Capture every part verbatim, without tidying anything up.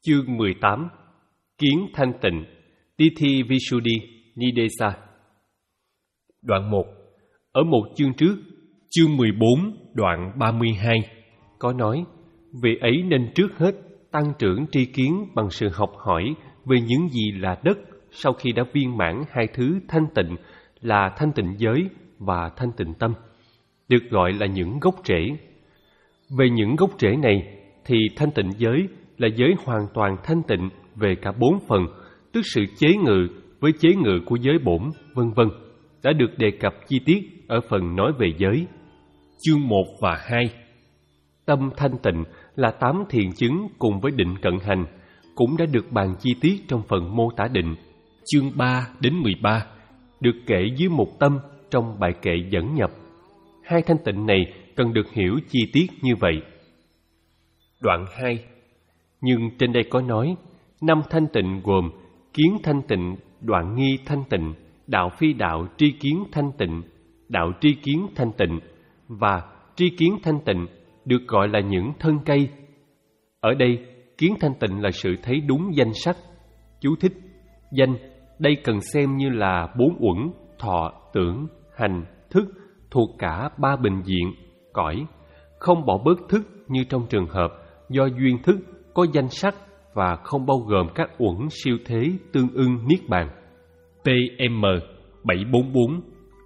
Chương mười tám. Kiến thanh tịnh, Tithi Visuddhi Nidesa. Đoạn một. Ở một chương trước, chương mười bốn, đoạn ba mươi hai, có nói, vì ấy nên trước hết tăng trưởng tri kiến bằng sự học hỏi về những gì là đất sau khi đã viên mãn hai thứ thanh tịnh là thanh tịnh giới và thanh tịnh tâm, được gọi là những gốc rễ. Về những gốc rễ này thì thanh tịnh giới là giới hoàn toàn thanh tịnh về cả bốn phần, tức sự chế ngự với chế ngự của giới bổn, vân vân, đã được đề cập chi tiết ở phần nói về giới. Chương một và hai. Tâm thanh tịnh là tám thiền chứng cùng với định cận hành, cũng đã được bàn chi tiết trong phần mô tả định. Chương ba đến mười ba được kể dưới một tâm trong bài kệ dẫn nhập. Hai thanh tịnh này cần được hiểu chi tiết như vậy. Đoạn hai. Nhưng trên đây có nói, năm thanh tịnh gồm kiến thanh tịnh, đoạn nghi thanh tịnh, đạo phi đạo tri kiến thanh tịnh, đạo tri kiến thanh tịnh và tri kiến thanh tịnh được gọi là những thân cây. Ở đây, kiến thanh tịnh là sự thấy đúng danh sắc. Chú thích: danh đây cần xem như là bốn uẩn, thọ, tưởng, hành, thức thuộc cả ba bình diện, cõi, không bỏ bớt thức như trong trường hợp do duyên thức có danh sắc và không bao gồm các uẩn siêu thế tương ưng niết bàn. P M bảy bốn bốn.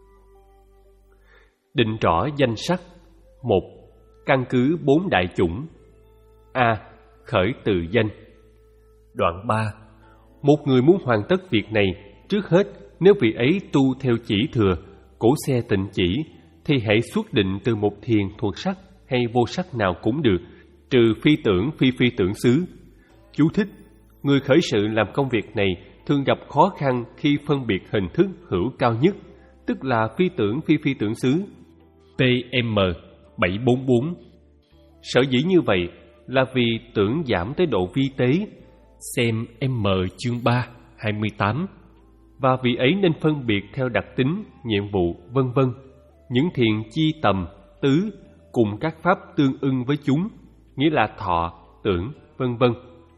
Định rõ danh sắc. Một. Căn cứ bốn đại chủng. A. Khởi từ danh. Đoạn ba. Một người muốn hoàn tất việc này, trước hết nếu vị ấy tu theo chỉ thừa, cổ xe tịnh chỉ, thì hãy xuất định từ một thiền thuộc sắc hay vô sắc nào cũng được, trừ phi tưởng phi phi tưởng xứ. Chú thích: người khởi sự làm công việc này thường gặp khó khăn khi phân biệt hình thức hữu cao nhất, tức là phi tưởng phi phi tưởng xứ. P M bảy bốn bốn. Sở dĩ như vậy là vì tưởng giảm tới độ vi tế, xem M chương ba, hai mươi tám, và vì ấy nên phân biệt theo đặc tính, nhiệm vụ, vân vân, những thiền chi tầm, tứ cùng các pháp tương ưng với chúng, nghĩa là thọ, tưởng, vân vân.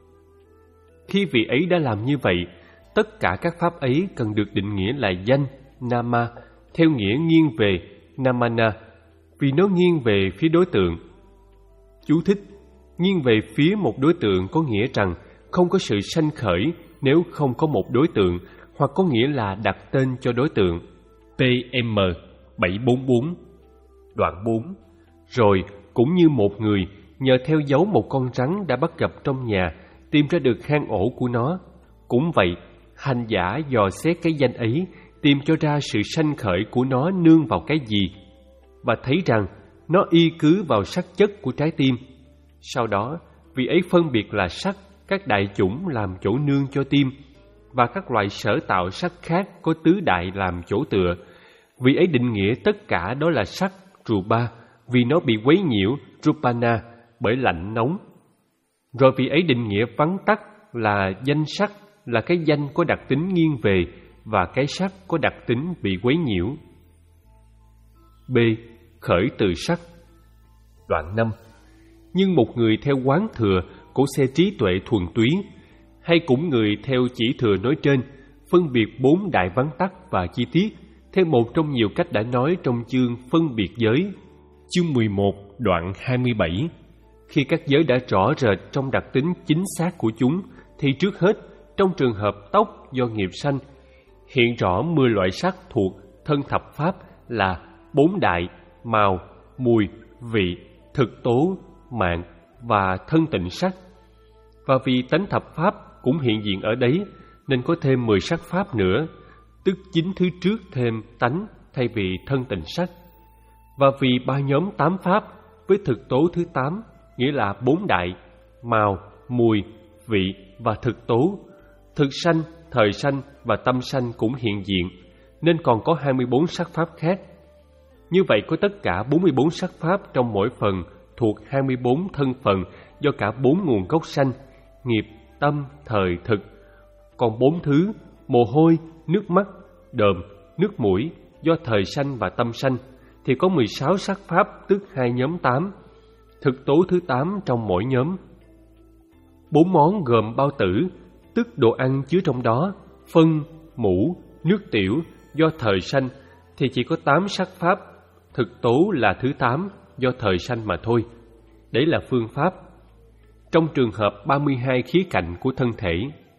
Khi vị ấy đã làm như vậy, tất cả các pháp ấy cần được định nghĩa là danh, nama, theo nghĩa nghiêng về namana, vì nó nghiêng về phía đối tượng. Chú thích: nghiêng về phía một đối tượng có nghĩa rằng không có sự sanh khởi nếu không có một đối tượng, hoặc có nghĩa là đặt tên cho đối tượng. P M bảy bốn bốn. Đoạn bốn. Rồi cũng như một người nhờ theo dấu một con rắn đã bắt gặp trong nhà tìm ra được hang ổ của nó, cũng vậy hành giả dò xét cái danh ấy, tìm cho ra sự sanh khởi của nó nương vào cái gì, và thấy rằng nó y cứ vào sắc chất của trái tim. Sau đó vì ấy phân biệt là sắc, các đại chủng làm chỗ nương cho tim, và các loại sở tạo sắc khác có tứ đại làm chỗ tựa. Vì ấy định nghĩa tất cả đó là sắc, rupa, vì nó bị quấy nhiễu, rupana, bởi lạnh nóng. Rồi vì ấy định nghĩa vắn tắt là danh sắc, là cái danh có đặc tính nghiêng về và cái sắc có đặc tính bị quấy nhiễu. B. Khởi từ sắc. Đoạn năm. Nhưng một người theo quán thừa, cổ xe trí tuệ thuần túy, hay cũng người theo chỉ thừa nói trên, phân biệt bốn đại vắn tắt và chi tiết, theo một trong nhiều cách đã nói trong chương phân biệt giới. Chương mười một, đoạn hai mươi bảy. Khi các giới đã rõ rệt trong đặc tính chính xác của chúng, thì trước hết, trong trường hợp tóc do nghiệp sanh, hiện rõ mười loại sắc thuộc thân thập pháp là bốn đại, màu, mùi, vị, thực tố, mạng và thân tịnh sắc. Và vì tánh thập pháp cũng hiện diện ở đấy, nên có thêm mười sắc pháp nữa, tức chín thứ trước thêm tánh thay vì thân tịnh sắc. Và vì ba nhóm tám pháp với thực tố thứ tám, nghĩa là bốn đại, màu, mùi, vị và thực tố, thực sanh, thời sanh và tâm sanh cũng hiện diện, nên còn có hai mươi bốn sắc pháp khác. Như vậy có tất cả bốn mươi bốn sắc pháp trong mỗi phần thuộc hai mươi bốn thân phần do cả bốn nguồn gốc sanh, nghiệp, tâm, thời, thực. Còn bốn thứ, mồ hôi, nước mắt, đờm, nước mũi, do thời sanh và tâm sanh, thì có mười sáu sắc pháp, tức hai nhóm tám, thực tố thứ tám trong mỗi nhóm. Bốn món gồm bao tử, tức đồ ăn chứa trong đó, phân, mũ, nước tiểu do thời sanh thì chỉ có tám sắc pháp, thực tố là thứ tám do thời sanh mà thôi. Đấy là phương pháp. Trong trường hợp ba mươi hai khía cạnh của thân thể.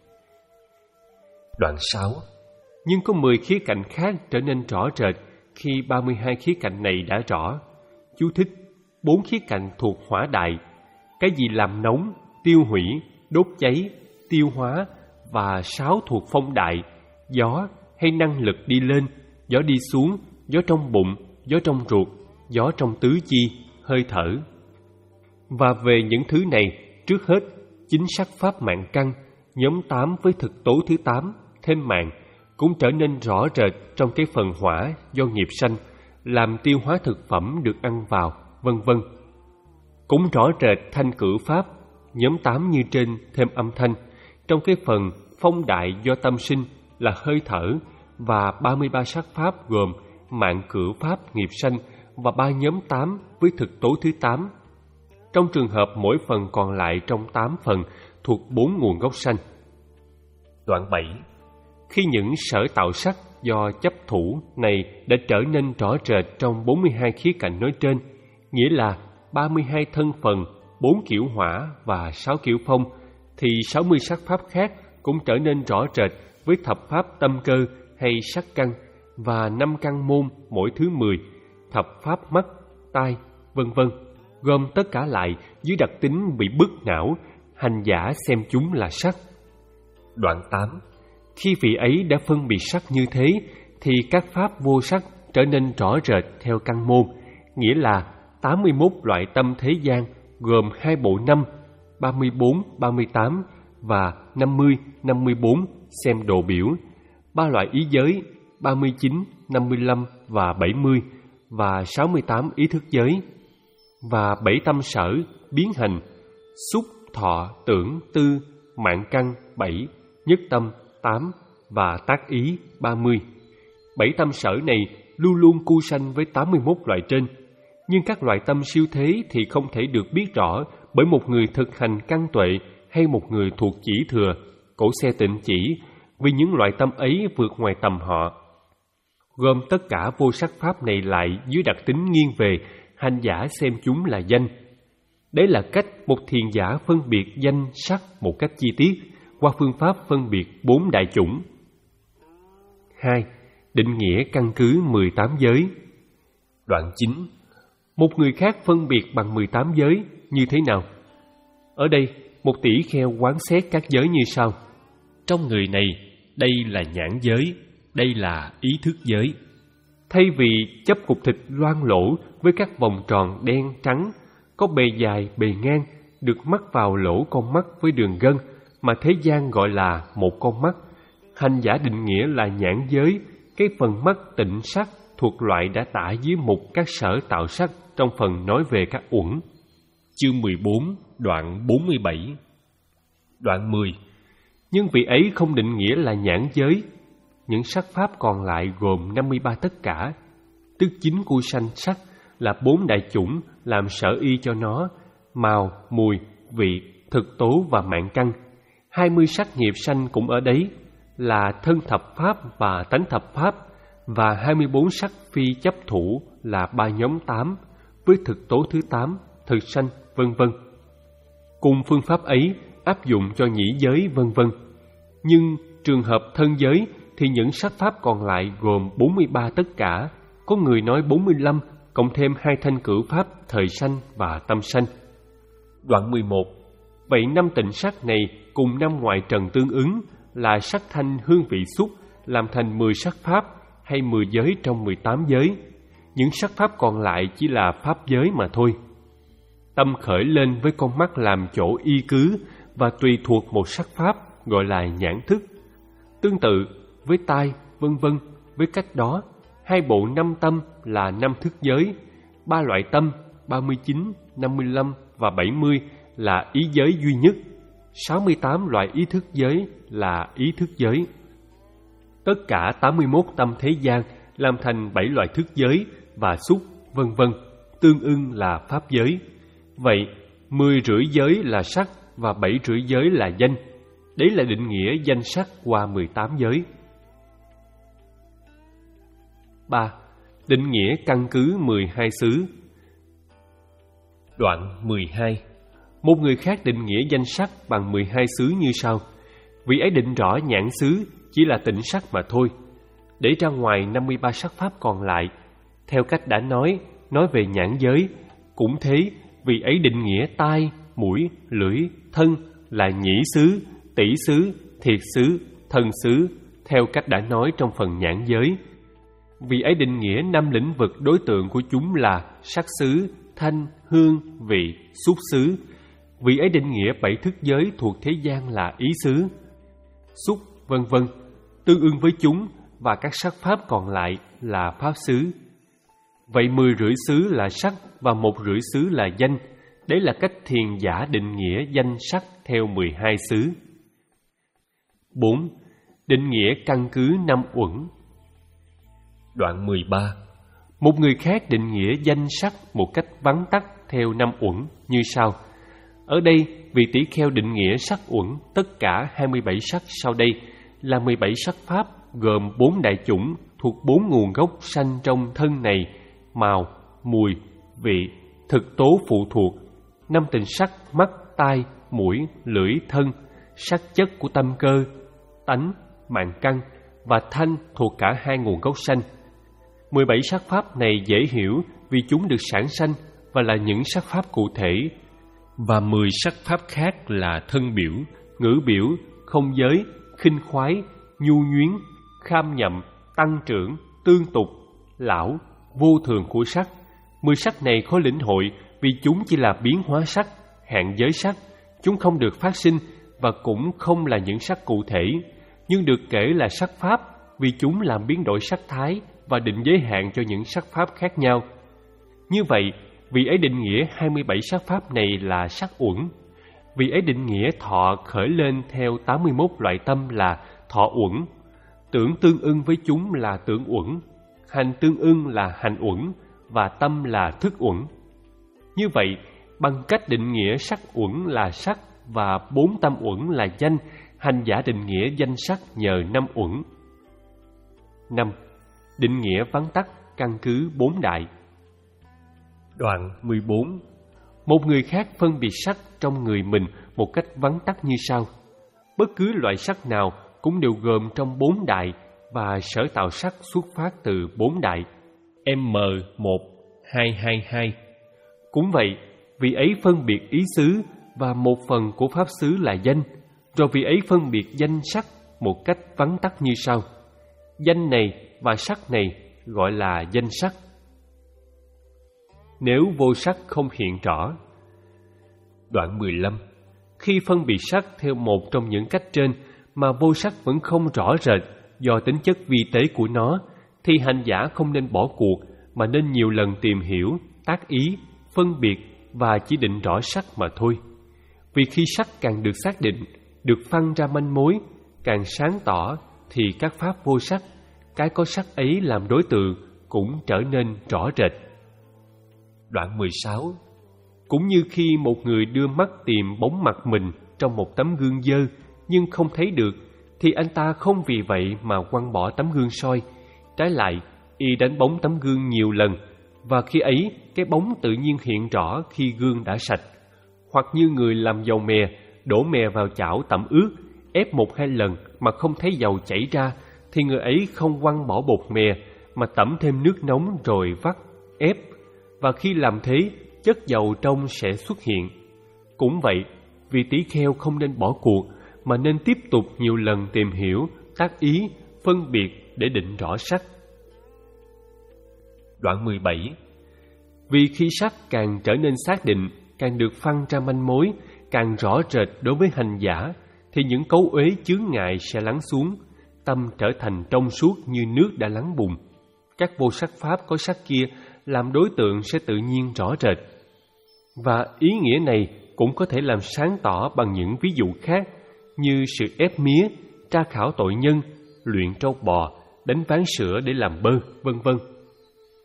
Đoạn sáu. Nhưng có mười khía cạnh khác trở nên rõ rệt khi ba mươi hai khía cạnh này đã rõ. Chú thích: bốn khía cạnh thuộc hỏa đại, cái gì làm nóng, tiêu hủy, đốt cháy, tiêu hóa, và sáu thuộc phong đại, gió hay năng lực đi lên, gió đi xuống, gió trong bụng, gió trong ruột, gió trong tứ chi, hơi thở. Và về những thứ này, trước hết, chính sắc pháp mạng căn, nhóm tám với thực tố thứ tám, thêm mạng, cũng trở nên rõ rệt trong cái phần hỏa do nghiệp sanh, làm tiêu hóa thực phẩm được ăn vào, vân vân. Cũng rõ rệt thanh cửu pháp, nhóm tám như trên thêm âm thanh, trong cái phần phong đại do tâm sinh là hơi thở, và ba mươi ba sắc pháp gồm mạng cửu pháp nghiệp sanh và ba nhóm tám với thực tố thứ tám. Trong trường hợp mỗi phần còn lại trong tám phần thuộc bốn nguồn gốc sanh. Đoạn bảy. Khi những sở tạo sắc do chấp thủ này đã trở nên rõ rệt trong bốn mươi hai khía cạnh nói trên, nghĩa là ba mươi hai thân phần, bốn kiểu hỏa và sáu kiểu phong, thì sáu mươi sắc pháp khác cũng trở nên rõ rệt với thập pháp tâm cơ hay sắc căn và năm căn môn mỗi thứ mười, thập pháp mắt, tai, vân vân, gồm tất cả lại dưới đặc tính bị bức não, hành giả xem chúng là sắc. Đoạn tám. Khi vị ấy đã phân biệt sắc như thế, thì các pháp vô sắc trở nên rõ rệt theo căn môn, nghĩa là tám mươi mốt loại tâm thế gian gồm hai bộ năm, ba mươi bốn, ba mươi tám và năm mươi, năm mươi bốn xem đồ biểu, ba loại ý giới, ba mươi chín, năm mươi lăm và bảy mươi, và sáu mươi tám ý thức giới, và bảy tâm sở, biến hành, xúc, thọ, tưởng, tư, mạng căn bảy, nhất tâm tám và tác ý ba mươi. Bảy tâm sở này luôn luôn cu sanh với tám mươi mốt loại trên, nhưng các loại tâm siêu thế thì không thể được biết rõ bởi một người thực hành căn tuệ hay một người thuộc chỉ thừa, cổ xe tịnh chỉ, vì những loại tâm ấy vượt ngoài tầm họ. Gom tất cả vô sắc pháp này lại dưới đặc tính nghiêng về hành giả xem chúng là danh. Đấy là cách một thiền giả phân biệt danh sắc một cách chi tiết qua phương pháp phân biệt bốn đại chủng. Hai. Định nghĩa căn cứ mười tám giới. Đoạn chín. Một người khác phân biệt bằng mười tám giới như thế nào? Ở đây, một tỷ kheo quán xét các giới như sau. Trong người này, đây là nhãn giới, đây là ý thức giới. Thay vì chấp cục thịt loang lỗ với các vòng tròn đen trắng, có bề dài, bề ngang, được mắc vào lỗ con mắt với đường gân, mà thế gian gọi là một con mắt, hành giả định nghĩa là nhãn giới, cái phần mắt tịnh sắc thuộc loại đã tả dưới mục các sở tạo sắc trong phần nói về các uẩn. Chương mười bốn, đoạn bốn mươi bảy. Đoạn mười. Nhưng vị ấy không định nghĩa là nhãn giới. Những sắc pháp còn lại gồm năm mươi ba tất cả, tức chính của sanh sắc là bốn đại chủng làm sở y cho nó, màu, mùi, vị, thực tố và mạng căn. hai mươi sắc nghiệp sanh cũng ở đấy, là thân thập pháp và tánh thập pháp, và hai mươi bốn sắc phi chấp thủ là ba nhóm tám, với thực tố thứ tám, thực sanh, vân vân. Cùng phương pháp ấy áp dụng cho nhĩ giới, vân vân. Nhưng trường hợp thân giới thì những sắc pháp còn lại gồm bốn mươi ba tất cả, có người nói bốn mươi lăm, cộng thêm hai thanh cửu pháp thời sanh và tâm sanh. Đoạn mười một. Vậy năm tịnh sắc này cùng năm ngoại trần tương ứng là sắc thanh hương vị xúc làm thành mười sắc pháp hay mười giới trong mười tám giới. Những sắc pháp còn lại chỉ là pháp giới mà thôi. Tâm khởi lên với con mắt làm chỗ y cứ và tùy thuộc một sắc pháp gọi là nhãn thức. Tương tự với tai, vân vân, với cách đó, hai bộ năm tâm là năm thức giới, ba loại tâm, ba mươi chín, năm mươi lăm và bảy mươi là ý giới duy nhất, sáu mươi tám loại ý thức giới là ý thức giới. Tất cả tám mươi mốt tâm thế gian làm thành bảy loại thức giới và xúc, vân vân, tương ưng là pháp giới. Vậy, mười rưỡi giới là sắc và bảy rưỡi giới là danh. Đấy là định nghĩa danh sắc qua mười tám giới. ba. Định nghĩa căn cứ mười hai xứ. Đoạn mười hai. Một người khác định nghĩa danh sắc bằng mười hai xứ như sau. Vị ấy định rõ nhãn xứ chỉ là tịnh sắc mà thôi, để ra ngoài năm mươi ba sắc pháp còn lại. Theo cách đã nói, nói về nhãn giới, cũng thế, vị ấy định nghĩa tai, mũi, lưỡi, thân là nhĩ xứ, tỷ xứ, thiệt xứ, thân xứ, theo cách đã nói trong phần nhãn giới. Vị ấy định nghĩa năm lĩnh vực đối tượng của chúng là sắc xứ, thanh, hương, vị, xúc xứ. Vị ấy định nghĩa bảy thức giới thuộc thế gian là ý xứ, xúc, vân vân, tương ưng với chúng, và các sắc pháp còn lại là pháp xứ. Vậy mười rưỡi xứ là sắc và một rưỡi xứ là danh. Đấy là cách thiền giả định nghĩa danh sắc theo mười hai xứ. bốn. Định nghĩa căn cứ năm uẩn. Đoạn mười ba. Một người khác định nghĩa danh sắc một cách vắn tắt theo năm uẩn như sau. Ở đây, vị tỷ kheo định nghĩa sắc uẩn tất cả hai mươi bảy sắc sau đây là mười bảy sắc pháp, gồm bốn đại chủng thuộc bốn nguồn gốc sanh trong thân này: màu, mùi, vị, thực tố phụ thuộc, năm tình sắc mắt, tai, mũi, lưỡi, thân, sắc chất của tâm cơ, tánh, mạng căn và thanh thuộc cả hai nguồn gốc sanh. mười bảy sắc pháp này dễ hiểu vì chúng được sản sanh và là những sắc pháp cụ thể, và mười sắc pháp khác là thân biểu, ngữ biểu, không giới, khinh khoái, nhu nhuyến, kham nhậm, tăng trưởng, tương tục, lão, vô thường của sắc. Mười sắc này khó lĩnh hội vì chúng chỉ là biến hóa sắc, hạn giới sắc. Chúng không được phát sinh và cũng không là những sắc cụ thể, nhưng được kể là sắc pháp vì chúng làm biến đổi sắc thái và định giới hạn cho những sắc pháp khác nhau. Như vậy, vị ấy định nghĩa hai mươi bảy sắc pháp này là sắc uẩn. Vị ấy định nghĩa thọ khởi lên theo tám mươi mốt loại tâm là thọ uẩn, tưởng tương ưng với chúng là tưởng uẩn, hành tương ưng là hành uẩn và tâm là thức uẩn. Như vậy, bằng cách định nghĩa sắc uẩn là sắc và bốn tâm uẩn là danh, hành giả định nghĩa danh sắc nhờ năm uẩn. năm. Định nghĩa vắn tắt căn cứ bốn đại. Đoạn mười bốn. Một người khác phân biệt sắc trong người mình một cách vắn tắt như sau. Bất cứ loại sắc nào cũng đều gồm trong bốn đại, và sở tạo sắc xuất phát từ bốn đại M một hai hai hai. Cũng vậy, vị ấy phân biệt ý xứ và một phần của pháp xứ là danh, rồi vị ấy phân biệt danh sắc một cách vắn tắt như sau. Danh này và sắc này gọi là danh sắc. Nếu vô sắc không hiện rõ. Đoạn mười lăm. Khi phân biệt sắc theo một trong những cách trên mà vô sắc vẫn không rõ rệt do tính chất vi tế của nó, thì hành giả không nên bỏ cuộc mà nên nhiều lần tìm hiểu, tác ý, phân biệt và chỉ định rõ sắc mà thôi. Vì khi sắc càng được xác định, được phân ra manh mối, càng sáng tỏ, thì các pháp vô sắc, cái có sắc ấy làm đối tượng, cũng trở nên rõ rệt. Đoạn mười sáu. Cũng như khi một người đưa mắt tìm bóng mặt mình trong một tấm gương dơ nhưng không thấy được, thì anh ta không vì vậy mà quăng bỏ tấm gương soi. Trái lại, y đánh bóng tấm gương nhiều lần, và khi ấy cái bóng tự nhiên hiện rõ khi gương đã sạch. Hoặc như người làm dầu mè, đổ mè vào chảo tẩm ướt, ép một hai lần mà không thấy dầu chảy ra, thì người ấy không quăng bỏ bột mè mà tẩm thêm nước nóng rồi vắt, ép, và khi làm thế, chất dầu trong sẽ xuất hiện. Cũng vậy, vị tỷ kheo không nên bỏ cuộc mà nên tiếp tục nhiều lần tìm hiểu, tác ý, phân biệt để định rõ sắc. Đoạn mười bảy. Vì khi sắc càng trở nên xác định, càng được phân ra manh mối, càng rõ rệt đối với hành giả, thì những cấu uế chướng ngại sẽ lắng xuống, tâm trở thành trong suốt như nước đã lắng bùn. Các vô sắc pháp có sắc kia làm đối tượng sẽ tự nhiên rõ rệt. Và ý nghĩa này cũng có thể làm sáng tỏ bằng những ví dụ khác, như sự ép mía, tra khảo tội nhân, luyện trâu bò, đánh ván sữa để làm bơ, vân vân.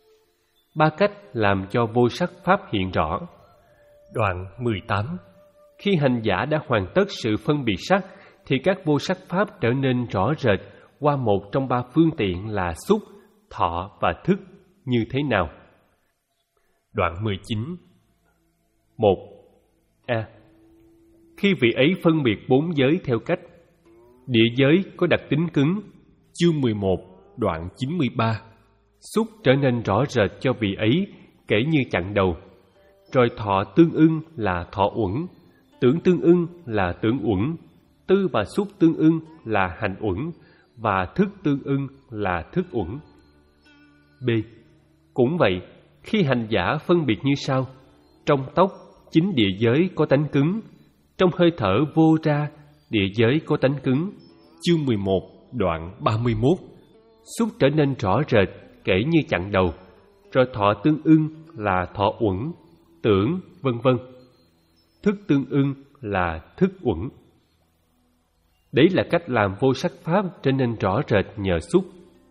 Ba cách làm cho vô sắc pháp hiện rõ. Đoạn mười tám. Khi hành giả đã hoàn tất sự phân biệt sắc, thì các vô sắc pháp trở nên rõ rệt qua một trong ba phương tiện là xúc, thọ và thức như thế nào? Đoạn mười chín. Một. A. Khi vị ấy phân biệt bốn giới theo cách địa giới có đặc tính cứng, chương mười một, đoạn chín mươi ba. Xúc trở nên rõ rệt cho vị ấy kể như chặng đầu. Rồi thọ tương ưng là thọ uẩn, tưởng tương ưng là tưởng uẩn, tư và xúc tương ưng là hành uẩn, và thức tương ưng là thức uẩn. B. Cũng vậy, khi hành giả phân biệt như sau: trong tóc, chính địa giới có tánh cứng; trong hơi thở vô ra, địa giới có tánh cứng. Chương mười một, đoạn ba mươi mốt. Xúc trở nên rõ rệt kể như chặng đầu. Rồi thọ tương ưng là thọ uẩn, tưởng, vân vân. Thức tương ưng là thức uẩn. Đấy là cách làm vô sắc pháp trở nên rõ rệt nhờ xúc.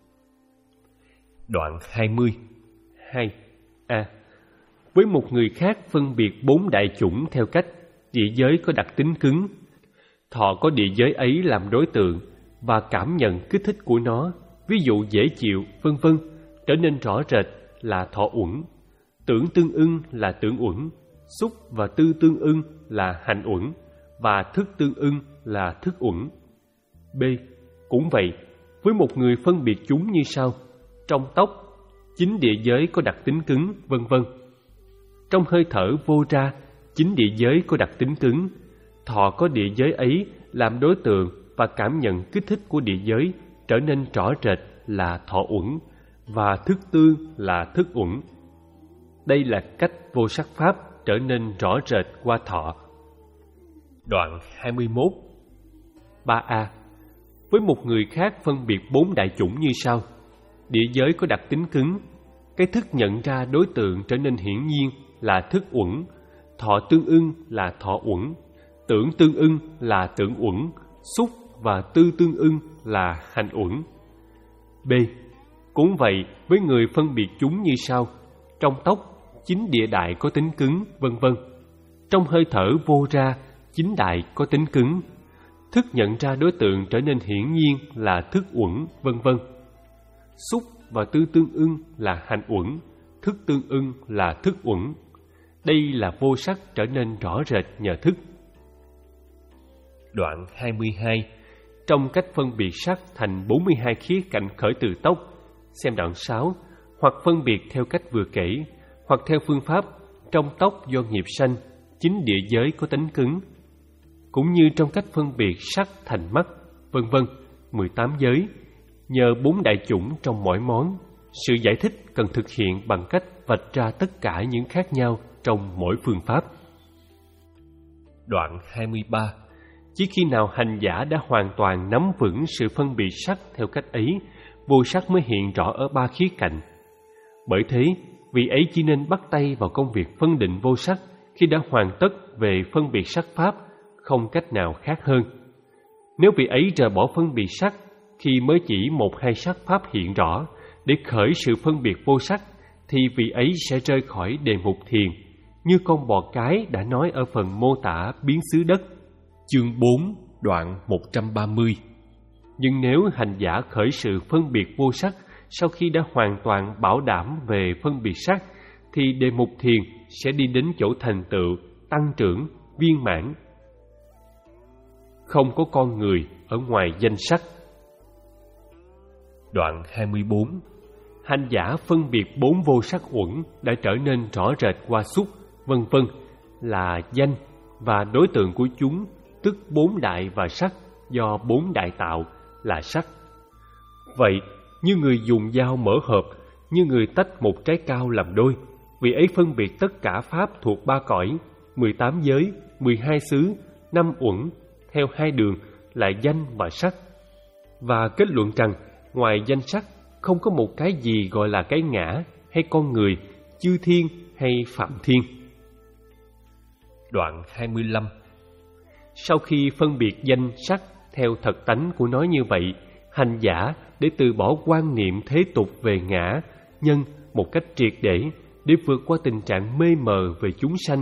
Đoạn hai mươi. Hai. A. Với một người khác phân biệt bốn đại chủng theo cách địa giới có đặc tính cứng. Thọ có địa giới ấy làm đối tượng và cảm nhận kích thích của nó, ví dụ dễ chịu, vân vân, trở nên rõ rệt là thọ uẩn. Tưởng tương ưng là tưởng uẩn, xúc và tư tương ưng là hành uẩn, và thức tương ưng là thức uẩn. B. Cũng vậy, với một người phân biệt chúng như sau: trong tóc, chính địa giới có đặc tính cứng, vân vân. Trong hơi thở vô ra, chính địa giới có đặc tính cứng. Thọ có địa giới ấy làm đối tượng và cảm nhận kích thích của địa giới trở nên rõ rệt là thọ uẩn, và thức tương là thức uẩn. Đây là cách vô sắc pháp trở nên rõ rệt qua thọ. Đoạn hai mươi mốt. ba A. Với một người khác phân biệt bốn đại chủng như sau: địa giới có đặc tính cứng. Cái thức nhận ra đối tượng trở nên hiển nhiên là thức uẩn, thọ tương ưng là thọ uẩn, tưởng tương ưng là tưởng uẩn, xúc và tư tương ưng là hành uẩn. B. Cũng vậy, với người phân biệt chúng như sau: trong tóc, chính địa đại có tính cứng, vân vân. Trong hơi thở vô ra, chính đại có tính cứng. Thức nhận ra đối tượng trở nên hiển nhiên là thức uẩn, vân vân. Xúc và tư tương ưng là hành uẩn, thức tương ưng là thức uẩn. Đây là vô sắc trở nên rõ rệt nhờ thức. Đoạn hai mươi hai. Trong cách phân biệt sắc thành bốn mươi hai khía cạnh khởi từ tóc, xem đoạn sáu, hoặc phân biệt theo cách vừa kể, hoặc theo phương pháp trong tóc do nghiệp sanh, chính địa giới có tính cứng. Cũng như trong cách phân biệt sắc thành mắt, vân vân, mười tám giới, nhờ bốn đại chủng trong mỗi món, sự giải thích cần thực hiện bằng cách vạch ra tất cả những khác nhau trong mỗi phương pháp. Đoạn hai mươi ba. Chỉ khi nào hành giả đã hoàn toàn nắm vững sự phân biệt sắc theo cách ấy, vô sắc mới hiện rõ ở ba khía cạnh. Bởi thế, vị ấy chỉ nên bắt tay vào công việc phân định vô sắc khi đã hoàn tất về phân biệt sắc pháp, không cách nào khác hơn. Nếu vị ấy rời bỏ phân biệt sắc khi mới chỉ một hai sắc pháp hiện rõ để khởi sự phân biệt vô sắc, thì vị ấy sẽ rơi khỏi đề mục thiền, như con bò cái đã nói ở phần mô tả biến xứ đất, chương bốn, đoạn một trăm ba mươi. Nhưng nếu hành giả khởi sự phân biệt vô sắc sau khi đã hoàn toàn bảo đảm về phân biệt sắc, thì đề mục thiền sẽ đi đến chỗ thành tựu, tăng trưởng, viên mãn. Không có con người ở ngoài danh sắc. Đoạn hai mươi bốn. Hành giả phân biệt bốn vô sắc uẩn đã trở nên rõ rệt qua xúc, vân vân, là danh, và đối tượng của chúng, tức bốn đại và sắc do bốn đại tạo, là sắc. Vậy, như người dùng dao mở hộp, như người tách một trái cao làm đôi, vị ấy phân biệt tất cả pháp thuộc ba cõi, mười tám giới, mười hai xứ, năm uẩn, theo hai đường là danh và sắc, và kết luận rằng ngoài danh sắc không có một cái gì gọi là cái ngã hay con người, chư thiên hay phạm thiên. Đoạn hai mươi lăm. Sau khi phân biệt danh sắc theo thật tánh của nó như vậy, hành giả để từ bỏ quan niệm thế tục về ngã, nhân một cách triệt để, để vượt qua tình trạng mê mờ về chúng sanh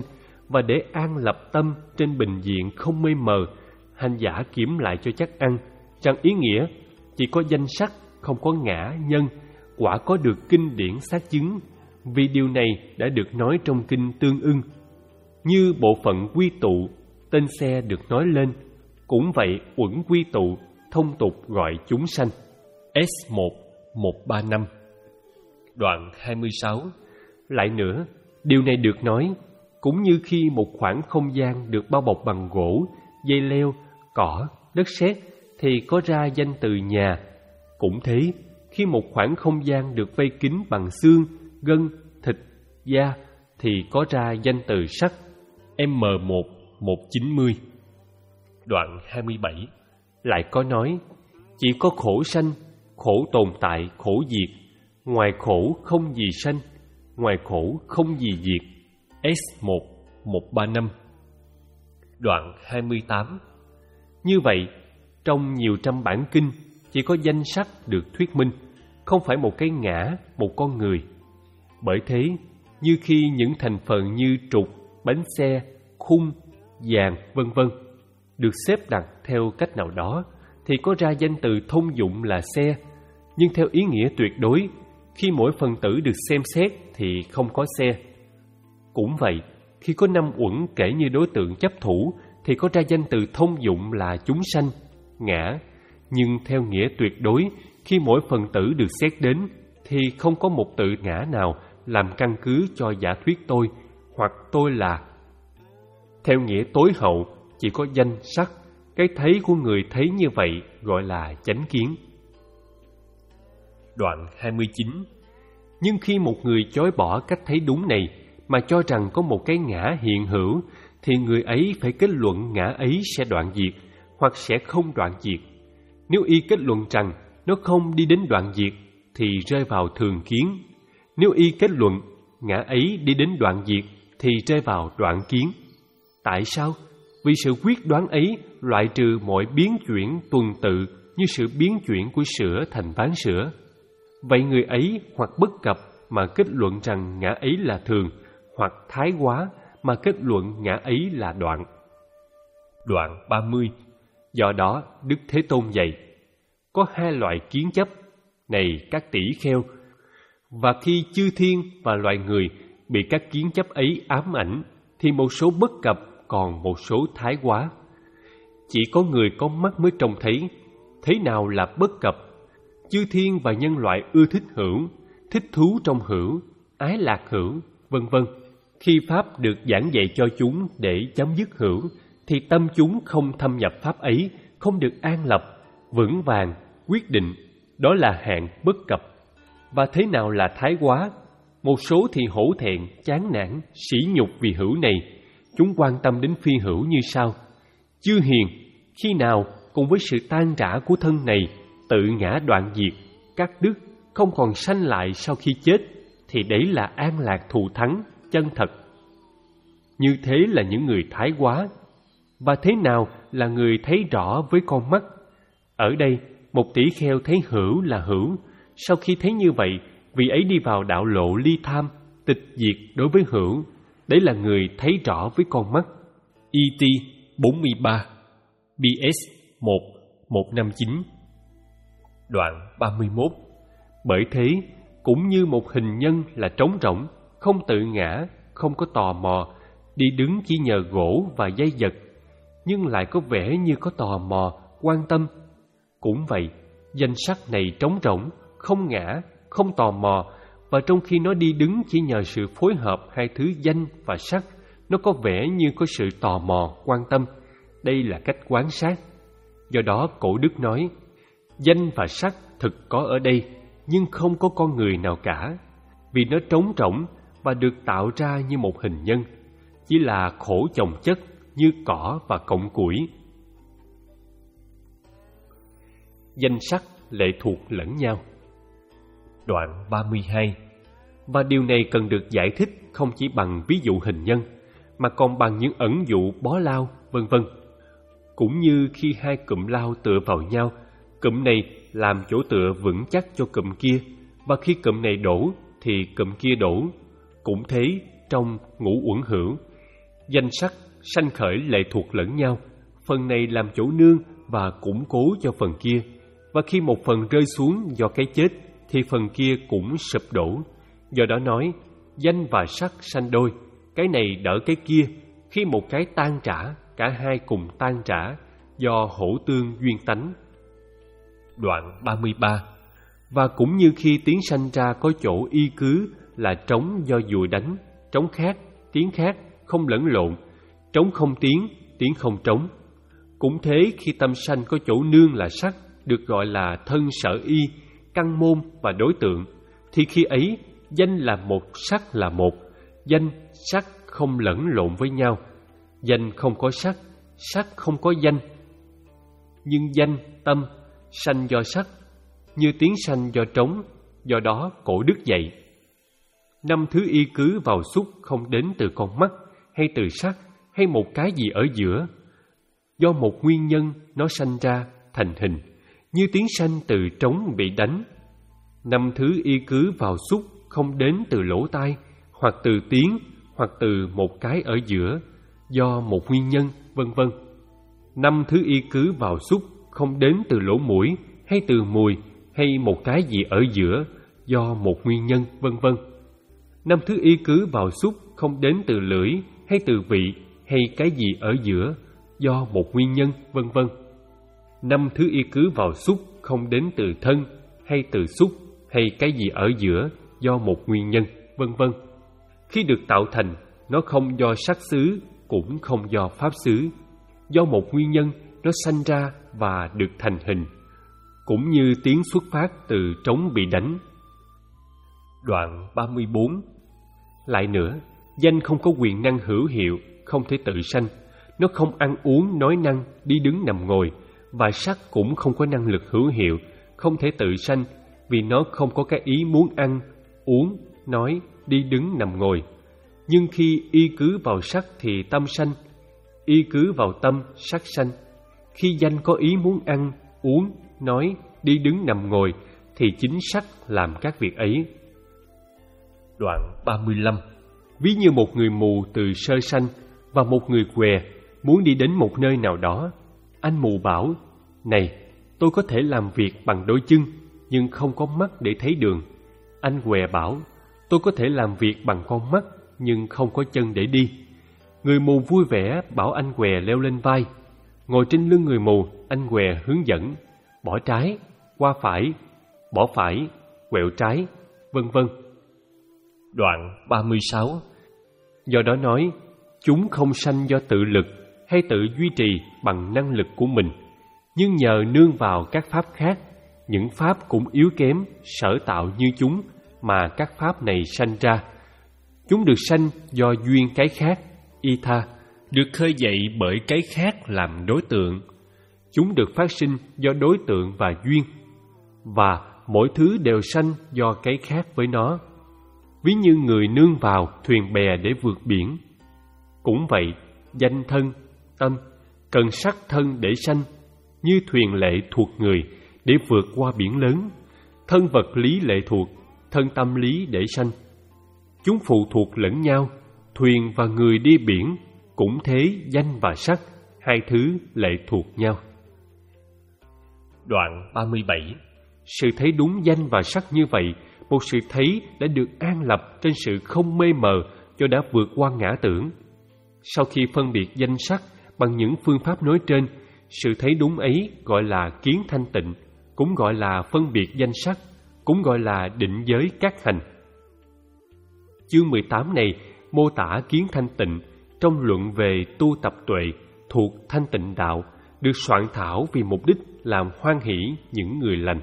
và để an lập tâm trên bình diện không mê mờ, hành giả kiểm lại cho chắc ăn rằng ý nghĩa chỉ có danh sắc, không có ngã nhân, quả có được kinh điển xác chứng, vì điều này đã được nói trong kinh Tương Ưng. Như bộ phận quy tụ, tên xe được nói lên, cũng vậy uẩn quy tụ thông tục gọi chúng sanh. S một một ba năm. Đoạn hai mươi sáu. Lại nữa, điều này được nói cũng như khi một khoảng không gian được bao bọc bằng gỗ, dây leo, cỏ, đất sét thì có ra danh từ nhà. Cũng thế, khi một khoảng không gian được vây kín bằng xương, gân, thịt, da thì có ra danh từ sắc. M một một chín mươi. Đoạn hai mươi bảy. Lại có nói, chỉ có khổ sanh, khổ tồn tại, khổ diệt, ngoài khổ không gì sanh, ngoài khổ không gì diệt. S một một ba năm. Đoạn hai mươi tám. Như vậy, trong nhiều trăm bản kinh, chỉ có danh sắc được thuyết minh, không phải một cái ngã, một con người. Bởi thế, như khi những thành phần như trục, bánh xe, khung, vàng, vân vân được xếp đặt theo cách nào đó, thì có ra danh từ thông dụng là xe, nhưng theo ý nghĩa tuyệt đối, khi mỗi phần tử được xem xét thì không có xe. Cũng vậy, khi có năm uẩn kể như đối tượng chấp thủ, thì có ra danh từ thông dụng là chúng sanh, ngã, nhưng theo nghĩa tuyệt đối, khi mỗi phần tử được xét đến, thì không có một tự ngã nào làm căn cứ cho giả thuyết tôi, hoặc tôi là. Theo nghĩa tối hậu, chỉ có danh sắc, cái thấy của người thấy như vậy gọi là chánh kiến. Đoạn hai mươi chín. Nhưng khi một người chối bỏ cách thấy đúng này mà cho rằng có một cái ngã hiện hữu, thì người ấy phải kết luận ngã ấy sẽ đoạn diệt hoặc sẽ không đoạn diệt. Nếu y kết luận rằng nó không đi đến đoạn diệt thì rơi vào thường kiến. Nếu y kết luận ngã ấy đi đến đoạn diệt thì rơi vào đoạn kiến. Tại sao? Vì sự quyết đoán ấy loại trừ mọi biến chuyển tuần tự như sự biến chuyển của sữa thành ván sữa. Vậy người ấy hoặc bất cập mà kết luận rằng ngã ấy là thường, hoặc thái quá mà kết luận ngã ấy là đoạn. Đoạn ba mươi. Do đó, Đức Thế Tôn dạy, có hai loại kiến chấp, này các tỷ kheo, và khi chư thiên và loài người bị các kiến chấp ấy ám ảnh, thì một số bất cập, còn một số thái quá. Chỉ có người có mắt mới trông thấy, thế nào là bất cập. Chư thiên và nhân loại ưa thích hữu, thích thú trong hữu, ái lạc hữu, vân vân. Khi Pháp được giảng dạy cho chúng để chấm dứt hữu, thì tâm chúng không thâm nhập Pháp ấy, không được an lập, vững vàng, quyết định. Đó là hạng bất cập. Và thế nào là thái quá? Một số thì hổ thẹn, chán nản, sỉ nhục vì hữu này. Chúng quan tâm đến phi hữu như sau: chư hiền, khi nào cùng với sự tan rã của thân này, tự ngã đoạn diệt, các đức không còn sanh lại sau khi chết, thì đấy là an lạc thù thắng, chân thật. Như thế là những người thái quá. Và thế nào là người thấy rõ với con mắt? Ở đây, một tỷ kheo thấy hữu là hữu. Sau khi thấy như vậy, vị ấy đi vào đạo lộ ly tham, tịch diệt đối với hữu. Đấy là người thấy rõ với con mắt. E T bốn mươi ba, B S một một năm chín. Đoạn ba mươi mốt. Bởi thế, cũng như một hình nhân là trống rỗng, không tự ngã, không có tò mò, đi đứng chỉ nhờ gỗ và dây vật, nhưng lại có vẻ như có tò mò, quan tâm. Cũng vậy, danh sắc này trống rỗng, không ngã, không tò mò, và trong khi nó đi đứng chỉ nhờ sự phối hợp hai thứ danh và sắc, nó có vẻ như có sự tò mò, quan tâm. Đây là cách quan sát. Do đó cổ đức nói, danh và sắc thực có ở đây, nhưng không có con người nào cả, vì nó trống rỗng và được tạo ra như một hình nhân, chỉ là khổ chồng chất như cỏ và cọng củi. Danh sắc lệ thuộc lẫn nhau. Đoạn ba mươi hai. Và điều này cần được giải thích không chỉ bằng ví dụ hình nhân, mà còn bằng những ẩn dụ bó lao, vân vân. Cũng như khi hai cụm lao tựa vào nhau, cụm này làm chỗ tựa vững chắc cho cụm kia, và khi cụm này đổ thì cụm kia đổ. Cũng thế trong ngũ uẩn hữu, Danh sắc sanh khởi lệ thuộc lẫn nhau, phần này làm chỗ nương và củng cố cho phần kia, và khi một phần rơi xuống do cái chết thì phần kia cũng sụp đổ. Do đó nói, danh và sắc sanh đôi, cái này đỡ cái kia, khi một cái tan rã, cả hai cùng tan rã, do hỗ tương duyên tánh. Đoạn ba mươi ba. Và cũng như khi tiếng sanh ra có chỗ y cứ là trống do dùi đánh, trống khác, tiếng khác, không lẫn lộn, trống không tiếng, tiếng không trống. Cũng thế, khi tâm sanh có chỗ nương là sắc, được gọi là thân sở y, căn môn và đối tượng, thì khi ấy danh là một, sắc là một, danh, sắc không lẫn lộn với nhau. Danh không có sắc, sắc không có danh. Nhưng danh, tâm, sanh do sắc, như tiếng sanh do trống, do đó cổ đức dạy. Năm thứ y cứ vào xúc không đến từ con mắt, hay từ sắc, hay một cái gì ở giữa. Do một nguyên nhân nó sanh ra, thành hình, như tiếng sanh từ trống bị đánh. Năm thứ y cứ vào xúc không đến từ lỗ tai, hoặc từ tiếng, hoặc từ một cái ở giữa, do một nguyên nhân, vân vân. Năm thứ y cứ vào xúc không đến từ lỗ mũi, hay từ mùi, hay một cái gì ở giữa, do một nguyên nhân, vân vân. Năm thứ y cứ vào xúc không đến từ lưỡi, hay từ vị, hay cái gì ở giữa, do một nguyên nhân, vân vân. Năm thứ y cứ vào xúc không đến từ thân, hay từ xúc, hay cái gì ở giữa, do một nguyên nhân, vân vân. Khi được tạo thành, nó không do sắc xứ, cũng không do pháp xứ. Do một nguyên nhân, nó sanh ra và được thành hình, cũng như tiếng xuất phát từ trống bị đánh. Đoạn ba mươi bốn. Lại nữa, danh không có quyền năng hữu hiệu, không thể tự sanh. Nó không ăn uống, nói năng, đi đứng nằm ngồi, và sắc cũng không có năng lực hữu hiệu, không thể tự sanh, vì nó không có cái ý muốn ăn, uống, nói, đi đứng nằm ngồi. Nhưng khi y cứ vào sắc thì tâm sanh, y cứ vào tâm, sắc sanh. Khi danh có ý muốn ăn, uống, nói, đi đứng nằm ngồi, thì chính sắc làm các việc ấy. Đoạn ba mươi lăm. Ví như một người mù từ sơ sanh và một người què muốn đi đến một nơi nào đó. Anh mù bảo, này, tôi có thể làm việc bằng đôi chân, nhưng không có mắt để thấy đường. Anh què bảo, tôi có thể làm việc bằng con mắt, nhưng không có chân để đi. Người mù vui vẻ bảo anh què leo lên vai. Ngồi trên lưng người mù, anh què hướng dẫn, bỏ trái, qua phải, bỏ phải, quẹo trái, vân vân. Đoạn ba mươi sáu. Do đó nói, chúng không sanh do tự lực hay tự duy trì bằng năng lực của mình, nhưng nhờ nương vào các pháp khác, những pháp cũng yếu kém, sở tạo như chúng, mà các pháp này sanh ra. Chúng được sanh do duyên cái khác, y tha, được khơi dậy bởi cái khác làm đối tượng. Chúng được phát sinh do đối tượng và duyên, và mỗi thứ đều sanh do cái khác với nó. Ví như người nương vào thuyền bè để vượt biển. Cũng vậy, danh thân, tâm, cần sắc thân để sanh, như thuyền lệ thuộc người để vượt qua biển lớn. Thân vật lý lệ thuộc, thân tâm lý để sanh. Chúng phụ thuộc lẫn nhau, thuyền và người đi biển, cũng thế danh và sắc, hai thứ lệ thuộc nhau. Đoạn ba mươi bảy. Sự thấy đúng danh và sắc như vậy, một sự thấy đã được an lập trên sự không mê mờ cho đã vượt qua ngã tưởng. Sau khi phân biệt danh sắc bằng những phương pháp nói trên, sự thấy đúng ấy gọi là kiến thanh tịnh, cũng gọi là phân biệt danh sắc, cũng gọi là định giới các hành. Chương mười tám này mô tả kiến thanh tịnh trong luận về tu tập tuệ thuộc thanh tịnh đạo, được soạn thảo vì mục đích làm hoan hỷ những người lành.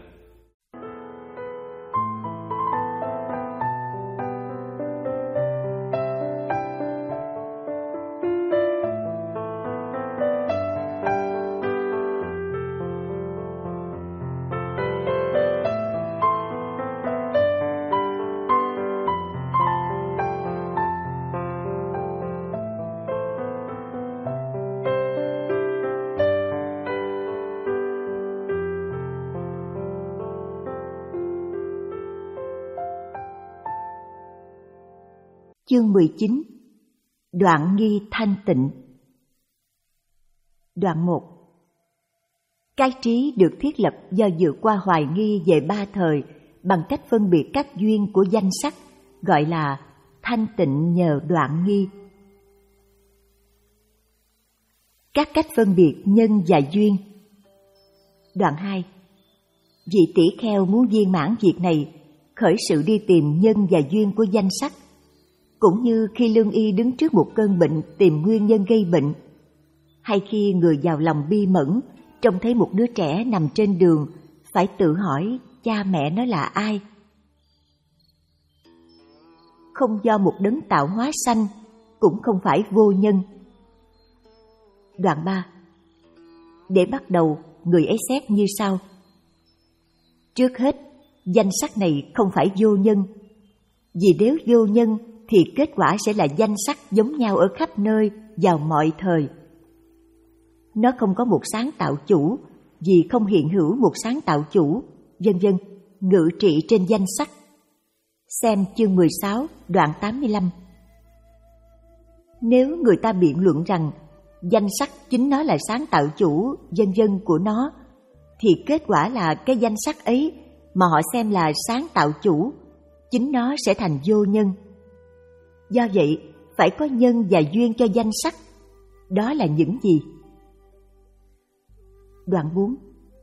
Chương mười chín. đoạn nghi thanh tịnh. Đoạn một. Cái trí được thiết lập do vượt qua hoài nghi về ba thời bằng cách phân biệt các duyên của danh sắc, gọi là thanh tịnh nhờ đoạn nghi. Các cách phân biệt nhân và duyên. Đoạn hai. Vị tỷ kheo muốn viên mãn việc này, khởi sự đi tìm nhân và duyên của danh sắc, cũng như khi lương y đứng trước một cơn bệnh tìm nguyên nhân gây bệnh, hay khi người giàu lòng bi mẫn trông thấy một đứa trẻ nằm trên đường phải tự hỏi cha mẹ nó là ai. Không do một đấng tạo hóa sanh, cũng không phải vô nhân. Đoạn ba. Để bắt đầu, người ấy xét như sau. Trước hết, danh sắc này không phải vô nhân, vì nếu vô nhân thì kết quả sẽ là danh sắc giống nhau ở khắp nơi vào mọi thời. Nó không có một sáng tạo chủ, vì không hiện hữu một sáng tạo chủ, vân vân, ngự trị trên danh sắc. Xem chương mười sáu, đoạn tám mươi lăm. Nếu người ta biện luận rằng danh sắc chính nó là sáng tạo chủ, vân vân của nó, thì kết quả là cái danh sắc ấy mà họ xem là sáng tạo chủ, chính nó sẽ thành vô nhân. Do vậy, phải có nhân và duyên cho danh sắc. Đó là những gì? Đoạn bốn.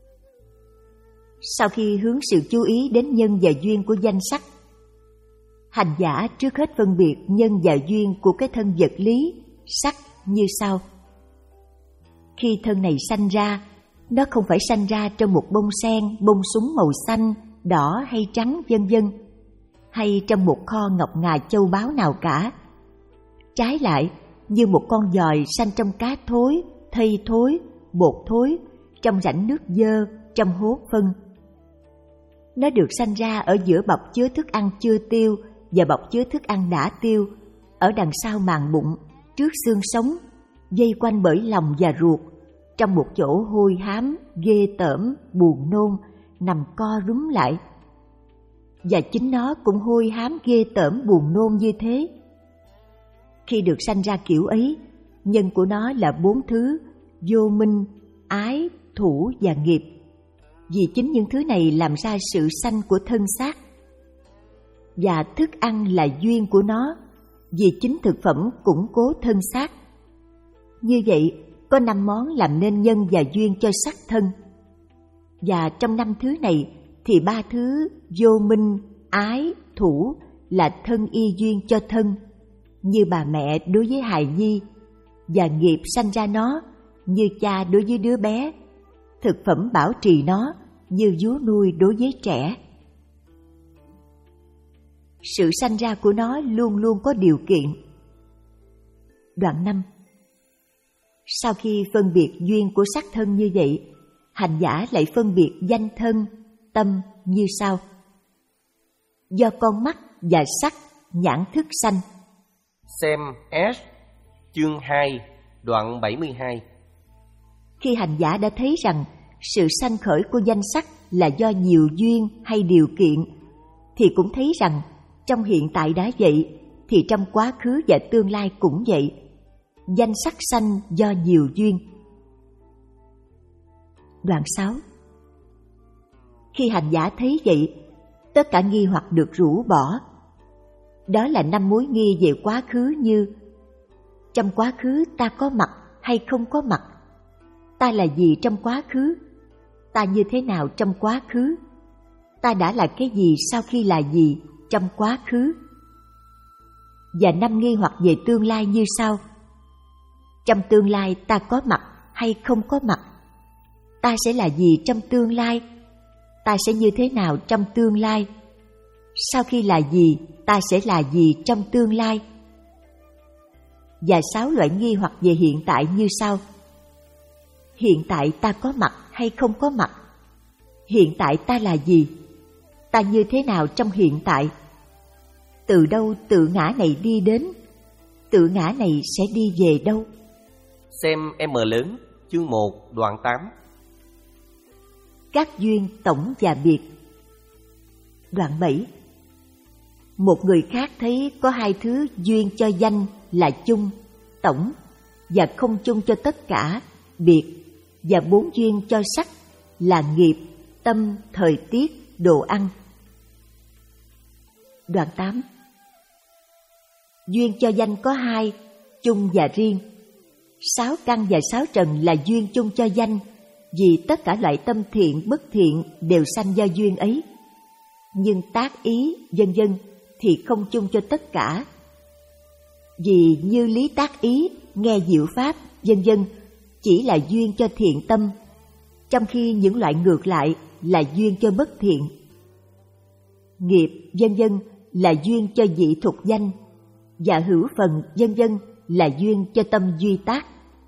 Sau khi hướng sự chú ý đến nhân và duyên của danh sắc, hành giả trước hết phân biệt nhân và duyên của cái thân vật lý, sắc như sau. Khi thân này sanh ra, nó không phải sanh ra trong một bông sen, bông súng màu xanh, đỏ hay trắng vân vân, hay trong một kho ngọc ngà châu báu nào cả. Trái lại, như một con giòi sanh trong cá thối, thây thối, bột thối, trong rãnh nước dơ, trong hố phân. Nó được sanh ra ở giữa bọc chứa thức ăn chưa tiêu và bọc chứa thức ăn đã tiêu, ở đằng sau màng bụng, trước xương sống, dây quanh bởi lòng và ruột, trong một chỗ hôi hám, ghê tởm, buồn nôn, nằm co rúm lại. Và chính nó cũng hôi hám, ghê tởm, buồn nôn như thế. Khi được sanh ra kiểu ấy, nhân của nó là bốn thứ: vô minh, ái, thủ và nghiệp. Vì chính những thứ này làm ra sự sanh của thân xác. Và thức ăn là duyên của nó, vì chính thực phẩm củng cố thân xác. Như vậy, có năm món làm nên nhân và duyên cho sắc thân. Và trong năm thứ này thì ba thứ vô minh, ái, thủ là thân y duyên cho thân, như bà mẹ đối với hài nhi, và nghiệp sanh ra nó, như cha đối với đứa bé, thực phẩm bảo trì nó, như vú nuôi đối với trẻ. Sự sanh ra của nó luôn luôn có điều kiện. Đoạn năm. Sau khi phân biệt duyên của sắc thân như vậy, hành giả lại phân biệt danh thân, tâm như sau. Do con mắt và sắc, nhãn thức sanh. Xem S, chương hai, đoạn bảy mươi hai. Khi hành giả đã thấy rằng sự sanh khởi của danh sắc là do nhiều duyên hay điều kiện, thì cũng thấy rằng trong hiện tại đã vậy, thì trong quá khứ và tương lai cũng vậy. Danh sắc sanh do nhiều duyên. Đoạn sáu. Khi hành giả thấy vậy, tất cả nghi hoặc được rũ bỏ. Đó là năm mối nghi về quá khứ như: trong quá khứ ta có mặt hay không có mặt? Ta là gì trong quá khứ? Ta như thế nào trong quá khứ? Ta đã là cái gì sau khi là gì trong quá khứ? Và năm nghi hoặc về tương lai như sau: trong tương lai ta có mặt hay không có mặt? Ta sẽ là gì trong tương lai? Ta sẽ như thế nào trong tương lai? Sau khi là gì, ta sẽ là gì trong tương lai? Và sáu loại nghi hoặc về hiện tại như sau: hiện tại ta có mặt hay không có mặt? Hiện tại ta là gì? Ta như thế nào trong hiện tại? Từ đâu tự ngã này đi đến? Tự ngã này sẽ đi về đâu? Xem M lớn, chương một, đoạn tám. Các duyên tổng và biệt. Đoạn bảy. Một người khác thấy có hai thứ duyên cho danh là chung tổng và không chung cho tất cả, biệt và bốn duyên cho sắc là nghiệp, tâm, thời tiết, đồ ăn. Đoạn tám. Duyên cho danh có hai, chung và riêng. Sáu căn và sáu trần là duyên chung cho danh, vì tất cả loại tâm thiện, bất thiện đều sanh do duyên ấy. Nhưng tác ý, vân vân thì không chung cho tất cả. Vì như lý tác ý, nghe diệu pháp, vân vân chỉ là duyên cho thiện tâm, trong khi những loại ngược lại là duyên cho bất thiện. Nghiệp, vân vân là duyên cho dị thục danh, và hữu phần, vân vân là duyên cho tâm duy tác.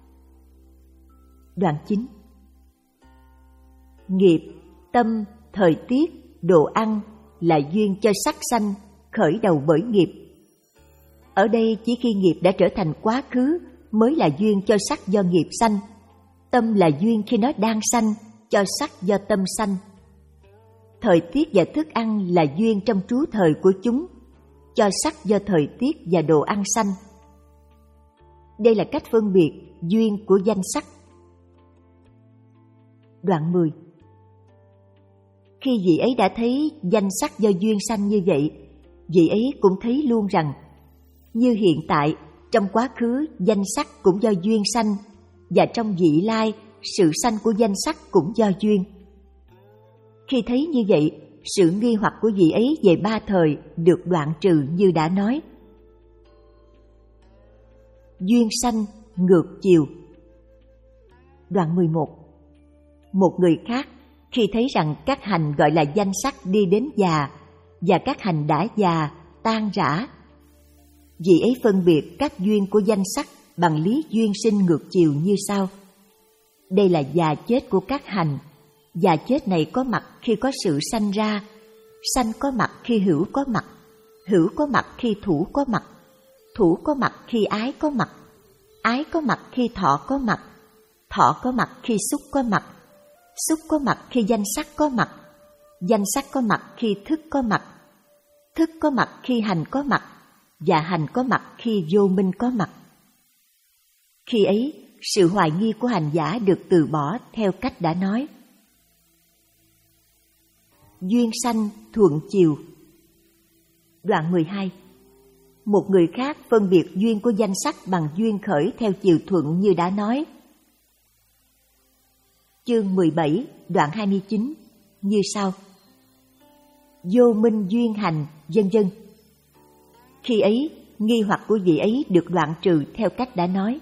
Đoạn chín. Nghiệp, tâm, thời tiết, đồ ăn là duyên cho sắc sanh, khởi đầu bởi nghiệp. Ở đây chỉ khi nghiệp đã trở thành quá khứ mới là duyên cho sắc do nghiệp sanh. Tâm là duyên khi nó đang sanh, cho sắc do tâm sanh. Thời tiết và thức ăn là duyên trong trú thời của chúng, cho sắc do thời tiết và đồ ăn sanh. Đây là cách phân biệt duyên của danh sắc. Đoạn mười. Khi vị ấy đã thấy danh sắc do duyên sanh như vậy, vị ấy cũng thấy luôn rằng như hiện tại, trong quá khứ danh sắc cũng do duyên sanh, và trong vị lai sự sanh của danh sắc cũng do duyên. Khi thấy như vậy, sự nghi hoặc của vị ấy về ba thời được đoạn trừ như đã nói. Duyên sanh ngược chiều. Đoạn mười một. Một người khác khi thấy rằng các hành gọi là danh sắc đi đến già, và các hành đã già, tan rã, vị ấy phân biệt các duyên của danh sắc bằng lý duyên sinh ngược chiều như sau. Đây là già chết của các hành. Già chết này có mặt khi có sự sanh ra, sanh có mặt khi hữu có mặt, hữu có mặt khi thủ có mặt, thủ có mặt khi ái có mặt, ái có mặt khi thọ có mặt, thọ có mặt khi xúc có mặt, xúc có mặt khi danh sắc có mặt, danh sắc có mặt khi thức có mặt, thức có mặt khi hành có mặt, và hành có mặt khi vô minh có mặt. Khi ấy, sự hoài nghi của hành giả được từ bỏ theo cách đã nói. Duyên sanh thuận chiều. Đoạn mười hai. Một người khác phân biệt duyên của danh sắc bằng duyên khởi theo chiều thuận như đã nói. Chương mười bảy, đoạn hai mươi chín như sau. Vô minh duyên hành, vân vân. Khi ấy, nghi hoặc của vị ấy được đoạn trừ theo cách đã nói.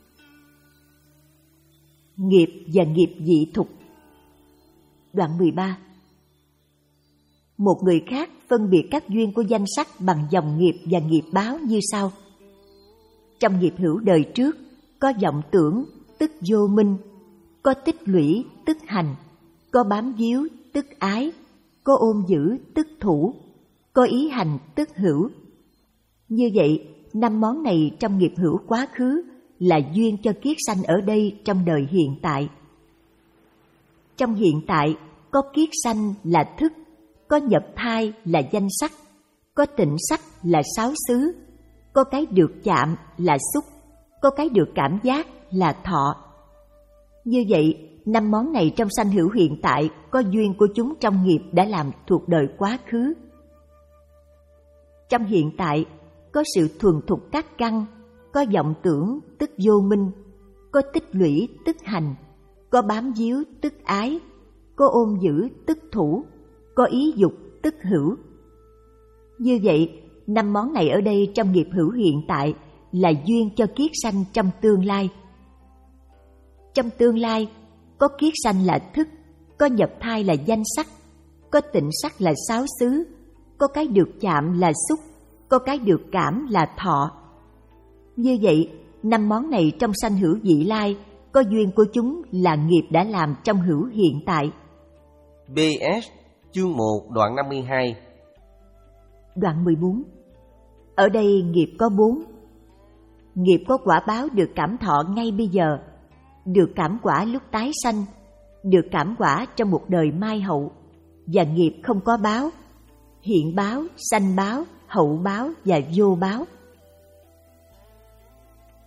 Nghiệp và nghiệp dị thục. Đoạn mười ba. Một người khác phân biệt các duyên của danh sắc bằng dòng nghiệp và nghiệp báo như sau. Trong nghiệp hữu đời trước, có vọng tưởng, tức vô minh, có tích lũy, tức hành, có bám víu, tức ái, có ôm giữ, tức thủ, có ý hành, tức hữu. Như vậy, năm món này trong nghiệp hữu quá khứ là duyên cho kiết sanh ở đây trong đời hiện tại. Trong hiện tại, có kiết sanh là thức, có nhập thai là danh sắc, có tịnh sắc là sáu xứ, có cái được chạm là xúc, có cái được cảm giác là thọ. Như vậy, năm món này trong sanh hữu hiện tại có duyên của chúng trong nghiệp đã làm thuộc đời quá khứ. Trong hiện tại, có sự thuần thục các căn, có vọng tưởng, tức vô minh, có tích lũy, tức hành, có bám víu, tức ái, có ôm giữ, tức thủ, có ý dục, tức hữu. Như vậy, năm món này ở đây trong nghiệp hữu hiện tại là duyên cho kiết sanh trong tương lai. Trong tương lai, có kiết sanh là thức, có nhập thai là danh sắc, có tịnh sắc là sáu xứ, có cái được chạm là xúc, có cái được cảm là thọ. Như vậy, năm món này trong sanh hữu vị lai, có duyên của chúng là nghiệp đã làm trong hữu hiện tại. bê ét chương một đoạn năm mươi hai. Đoạn mười bốn. Ở đây nghiệp có bốn. Nghiệp có quả báo được cảm thọ ngay bây giờ, được cảm quả lúc tái sanh, được cảm quả trong một đời mai hậu, và nghiệp không có báo, hiện báo, sanh báo, hậu báo và vô báo.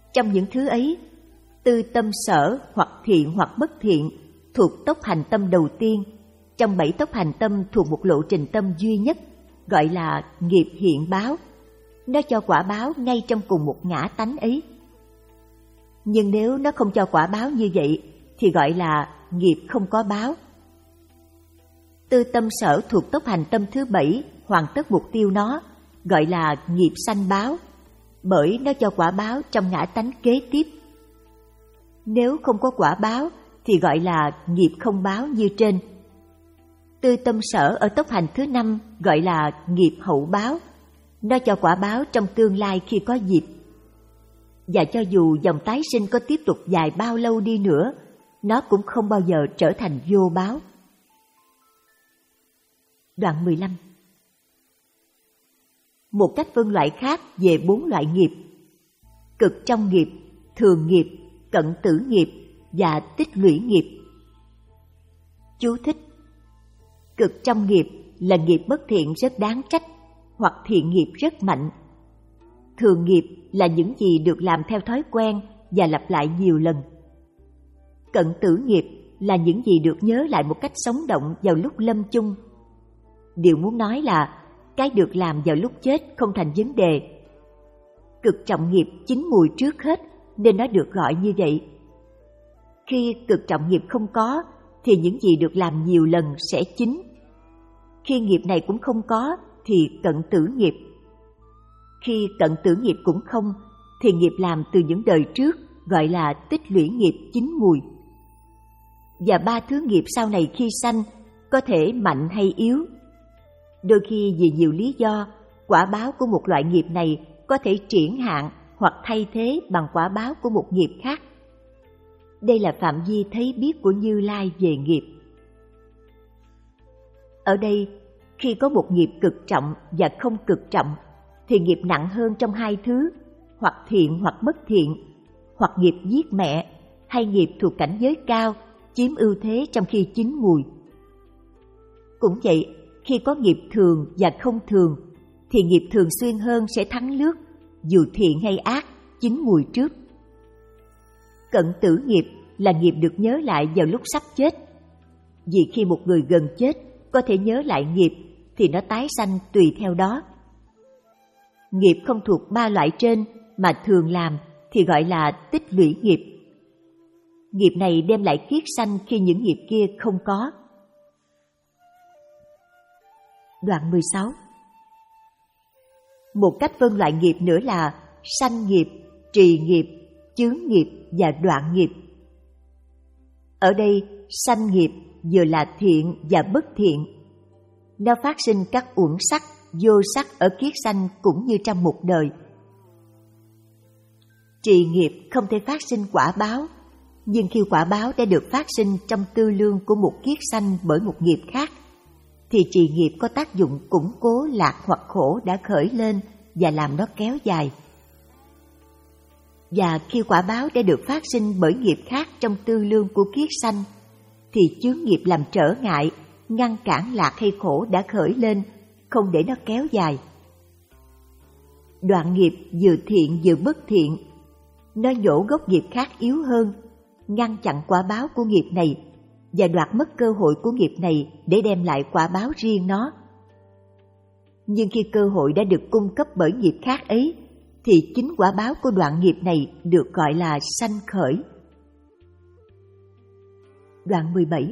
Trong những thứ ấy, tư tâm sở hoặc thiện hoặc bất thiện thuộc tốc hành tâm đầu tiên, trong bảy tốc hành tâm thuộc một lộ trình tâm duy nhất, gọi là nghiệp hiện báo. Nó cho quả báo ngay trong cùng một ngã tánh ấy. Nhưng nếu nó không cho quả báo như vậy, thì gọi là nghiệp không có báo. Tư tâm sở thuộc tốc hành tâm thứ bảy, hoàn tất mục tiêu nó, gọi là nghiệp sanh báo, bởi nó cho quả báo trong ngã tánh kế tiếp. Nếu không có quả báo, thì gọi là nghiệp không báo như trên. Tư tâm sở ở tốc hành thứ năm gọi là nghiệp hậu báo, nó cho quả báo trong tương lai khi có dịp. Và cho dù dòng tái sinh có tiếp tục dài bao lâu đi nữa, nó cũng không bao giờ trở thành vô báo. Đoạn mười lăm. Một cách phân loại khác về bốn loại nghiệp: cực trong nghiệp, thường nghiệp, cận tử nghiệp và tích lũy nghiệp. Chú thích: cực trong nghiệp là nghiệp bất thiện rất đáng trách, hoặc thiện nghiệp rất mạnh. Thường nghiệp là những gì được làm theo thói quen và lặp lại nhiều lần. Cận tử nghiệp là những gì được nhớ lại một cách sống động vào lúc lâm chung. Điều muốn nói là cái được làm vào lúc chết không thành vấn đề. Cực trọng nghiệp chín mùi trước hết nên nó được gọi như vậy. Khi cực trọng nghiệp không có thì những gì được làm nhiều lần sẽ chín. Khi nghiệp này cũng không có thì cận tử nghiệp. Khi cận tử nghiệp cũng không thì nghiệp làm từ những đời trước gọi là tích lũy nghiệp chín mùi. Và ba thứ nghiệp sau này khi sanh có thể mạnh hay yếu. Đôi khi vì nhiều lý do, quả báo của một loại nghiệp này có thể triển hạn hoặc thay thế bằng quả báo của một nghiệp khác. Đây là phạm vi thấy biết của Như Lai về nghiệp. Ở đây, khi có một nghiệp cực trọng và không cực trọng, thì nghiệp nặng hơn trong hai thứ, hoặc thiện hoặc bất thiện, hoặc nghiệp giết mẹ, hay nghiệp thuộc cảnh giới cao, chiếm ưu thế trong khi chín mùi. Cũng vậy, khi có nghiệp thường và không thường, thì nghiệp thường xuyên hơn sẽ thắng lướt, dù thiện hay ác, chín mùi trước. Cận tử nghiệp là nghiệp được nhớ lại vào lúc sắp chết. Vì khi một người gần chết có thể nhớ lại nghiệp, thì nó tái sanh tùy theo đó. Nghiệp không thuộc ba loại trên mà thường làm thì gọi là tích lũy nghiệp. Nghiệp này đem lại kiết sanh khi những nghiệp kia không có. Đoạn mười sáu. Một cách phân loại nghiệp nữa là sanh nghiệp, trì nghiệp, chướng nghiệp và đoạn nghiệp. Ở đây, sanh nghiệp vừa là thiện và bất thiện. Nó phát sinh các uẩn sắc, vô sắc ở kiết sanh cũng như trong một đời. Trì nghiệp không thể phát sinh quả báo, nhưng khi quả báo đã được phát sinh trong tư lương của một kiết sanh bởi một nghiệp khác, thì trì nghiệp có tác dụng củng cố lạc hoặc khổ đã khởi lên và làm nó kéo dài. Và khi quả báo đã được phát sinh bởi nghiệp khác trong tư lương của kiết sanh, thì chướng nghiệp làm trở ngại, ngăn cản lạc hay khổ đã khởi lên, không để nó kéo dài. Đoạn nghiệp vừa thiện vừa bất thiện, nó nhổ gốc nghiệp khác yếu hơn, ngăn chặn quả báo của nghiệp này và đoạt mất cơ hội của nghiệp này để đem lại quả báo riêng nó. Nhưng khi cơ hội đã được cung cấp bởi nghiệp khác ấy, thì chính quả báo của đoạn nghiệp này được gọi là sanh khởi. Đoạn mười bảy.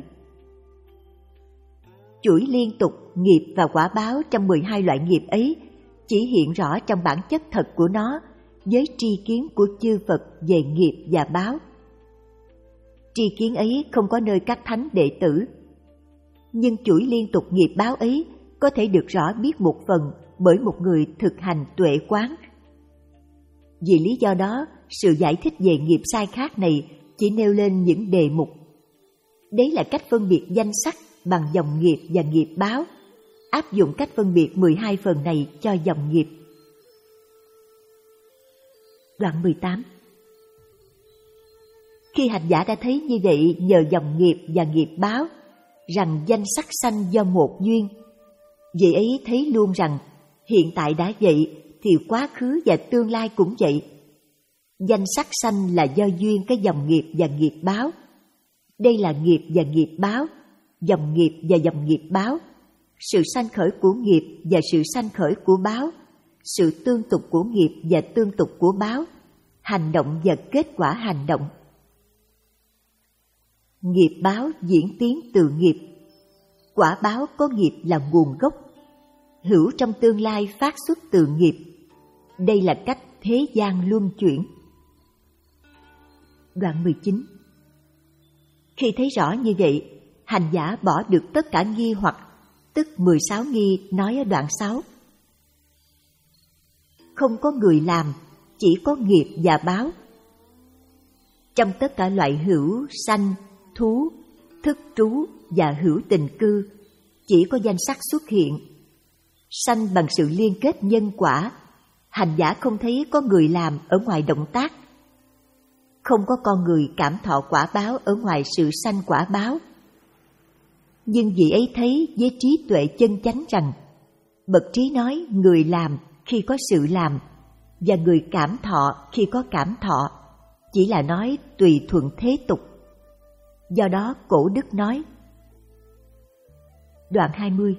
Chuỗi liên tục nghiệp và quả báo trong mười hai loại nghiệp ấy chỉ hiện rõ trong bản chất thật của nó với tri kiến của chư Phật về nghiệp và báo. Tri kiến ấy không có nơi các thánh đệ tử, nhưng chuỗi liên tục nghiệp báo ấy có thể được rõ biết một phần bởi một người thực hành tuệ quán. Vì lý do đó, sự giải thích về nghiệp sai khác này chỉ nêu lên những đề mục. Đấy là cách phân biệt danh sắc bằng dòng nghiệp và nghiệp báo, áp dụng cách phân biệt mười hai phần này cho dòng nghiệp. Đoạn mười tám. Khi hành giả đã thấy như vậy nhờ dòng nghiệp và nghiệp báo, rằng danh sắc sanh do một duyên, vậy ấy thấy luôn rằng hiện tại đã vậy thì quá khứ và tương lai cũng vậy. Danh sắc sanh là do duyên cái dòng nghiệp và nghiệp báo. Đây là nghiệp và nghiệp báo, dòng nghiệp và dòng nghiệp báo, sự sanh khởi của nghiệp và sự sanh khởi của báo, sự tương tục của nghiệp và tương tục của báo, hành động và kết quả hành động. Nghiệp báo diễn tiến từ nghiệp, quả báo có nghiệp là nguồn gốc, hữu trong tương lai phát xuất từ nghiệp. Đây là cách thế gian luân chuyển. Đoạn mười chín. Khi thấy rõ như vậy, hành giả bỏ được tất cả nghi hoặc, tức mười sáu nghi nói ở đoạn sáu. Không có người làm, chỉ có nghiệp và báo. Trong tất cả loại hữu, sanh, thú, thức trú và hữu tình cư, chỉ có danh sắc xuất hiện. Sanh bằng sự liên kết nhân quả, hành giả không thấy có người làm ở ngoài động tác. Không có con người cảm thọ quả báo ở ngoài sự sanh quả báo. Nhưng vị ấy thấy với trí tuệ chân chánh rằng, bậc trí nói người làm khi có sự làm, và người cảm thọ khi có cảm thọ, chỉ là nói tùy thuận thế tục. Do đó cổ đức nói. Đoạn hai mươi.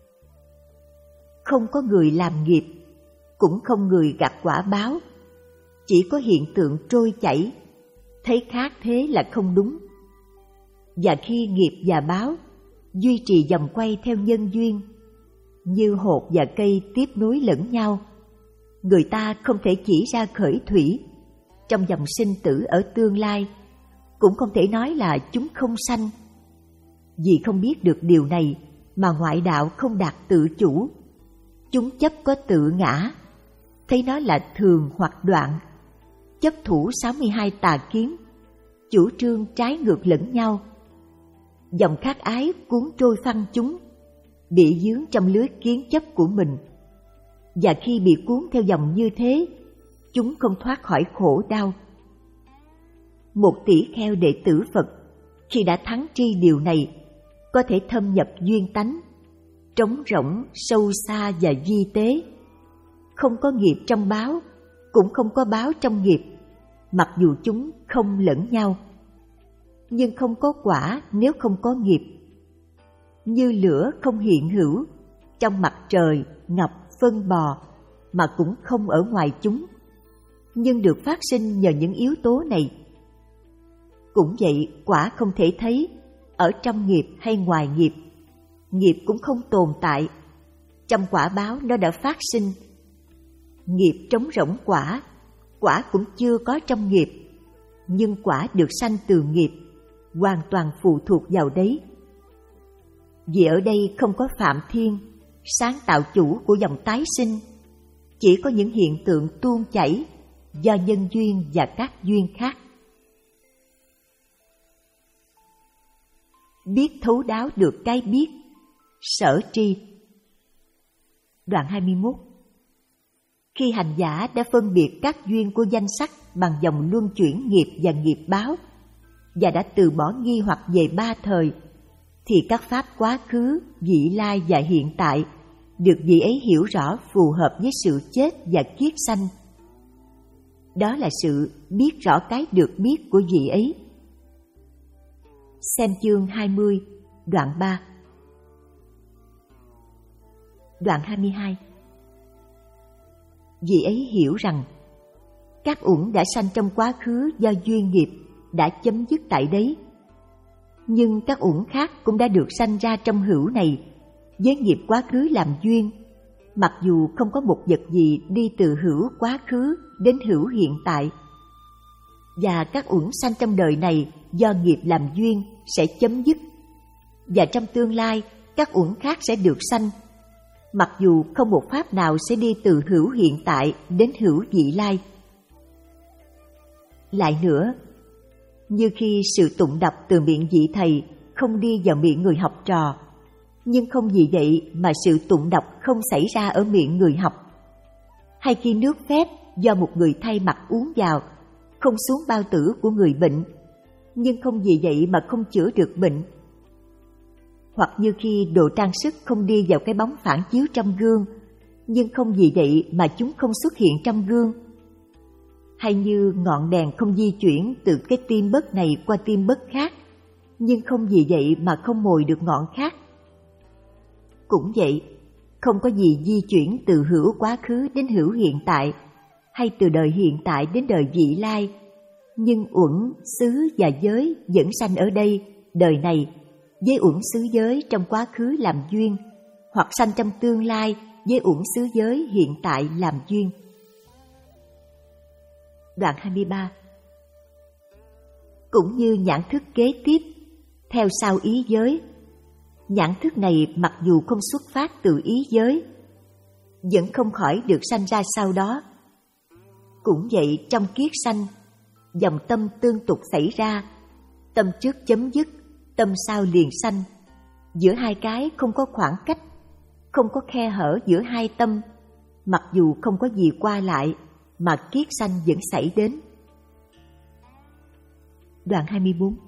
Không có người làm nghiệp, cũng không người gặt quả báo, chỉ có hiện tượng trôi chảy, thấy khác thế là không đúng. Và khi nghiệp và báo duy trì vòng quay theo nhân duyên, như hột và cây tiếp nối lẫn nhau, người ta không thể chỉ ra khởi thủy trong dòng sinh tử ở tương lai, cũng không thể nói là chúng không sanh. Vì không biết được điều này mà ngoại đạo không đạt tự chủ, chúng chấp có tự ngã, thấy nó là thường hoặc đoạn, chấp thủ sáu mươi hai tà kiến, chủ trương trái ngược lẫn nhau. Dòng khát ái cuốn trôi phăng chúng, bị dướng trong lưới kiến chấp của mình. Và khi bị cuốn theo dòng như thế, chúng không thoát khỏi khổ đau. Một tỷ kheo đệ tử Phật, khi đã thắng tri điều này, có thể thâm nhập duyên tánh, trống rỗng, sâu xa và vi tế. Không có nghiệp trong báo, cũng không có báo trong nghiệp, mặc dù chúng không lẫn nhau. Nhưng không có quả nếu không có nghiệp. Như lửa không hiện hữu trong mặt trời, ngọc, phân bò, mà cũng không ở ngoài chúng, nhưng được phát sinh nhờ những yếu tố này. Cũng vậy, quả không thể thấy ở trong nghiệp hay ngoài nghiệp. Nghiệp cũng không tồn tại, trong quả báo nó đã phát sinh. Nghiệp trống rỗng quả, quả cũng chưa có trong nghiệp, nhưng quả được sanh từ nghiệp, hoàn toàn phụ thuộc vào đấy. Vì ở đây không có Phạm Thiên, sáng tạo chủ của dòng tái sinh, chỉ có những hiện tượng tuôn chảy do nhân duyên và các duyên khác. Biết thấu đáo được cái biết, sở tri. Đoạn hai mươi mốt. Khi hành giả đã phân biệt các duyên của danh sắc bằng dòng luân chuyển nghiệp và nghiệp báo, và đã từ bỏ nghi hoặc về ba thời, thì các pháp quá khứ, vị lai và hiện tại được vị ấy hiểu rõ phù hợp với sự chết và kiết sanh. Đó là sự biết rõ cái được biết của vị ấy. Xem chương hai mươi, đoạn ba. Đoạn hai mươi hai. Vị ấy hiểu rằng các uẩn đã sanh trong quá khứ do duyên nghiệp đã chấm dứt tại đấy, nhưng các uẩn khác cũng đã được sanh ra trong hữu này với nghiệp quá khứ làm duyên, mặc dù không có một vật gì đi từ hữu quá khứ đến hữu hiện tại. Và các uẩn sanh trong đời này do nghiệp làm duyên sẽ chấm dứt, và trong tương lai các uẩn khác sẽ được sanh, mặc dù không một pháp nào sẽ đi từ hữu hiện tại đến hữu vị lai. Lại nữa, như khi sự tụng đọc từ miệng vị thầy không đi vào miệng người học trò, nhưng không vì vậy mà sự tụng đọc không xảy ra ở miệng người học. Hay khi nước phép do một người thay mặt uống vào không xuống bao tử của người bệnh, nhưng không vì vậy mà không chữa được bệnh. Hoặc như khi đồ trang sức không đi vào cái bóng phản chiếu trong gương, nhưng không vì vậy mà chúng không xuất hiện trong gương. hay như ngọn đèn không di chuyển từ cái tim bớt này qua tim bớt khác, nhưng không vì vậy mà không mồi được ngọn khác. Cũng vậy, không có gì di chuyển từ hữu quá khứ đến hữu hiện tại, hay từ đời hiện tại đến đời vị lai, nhưng uẩn, xứ và giới vẫn sanh ở đây, đời này, với uẩn xứ giới trong quá khứ làm duyên, hoặc sanh trong tương lai với uẩn xứ giới hiện tại làm duyên. Đoạn hai mươi ba. Cũng như nhãn thức kế tiếp, theo sau ý giới, nhãn thức này mặc dù không xuất phát từ ý giới, vẫn không khỏi được sanh ra sau đó. Cũng vậy, trong kiết sanh, dòng tâm tương tục xảy ra, tâm trước chấm dứt, tâm sau liền sanh. Giữa hai cái không có khoảng cách, không có khe hở giữa hai tâm, mặc dù không có gì qua lại, mà kiết sanh vẫn xảy đến. Đoạn hai mươi bốn.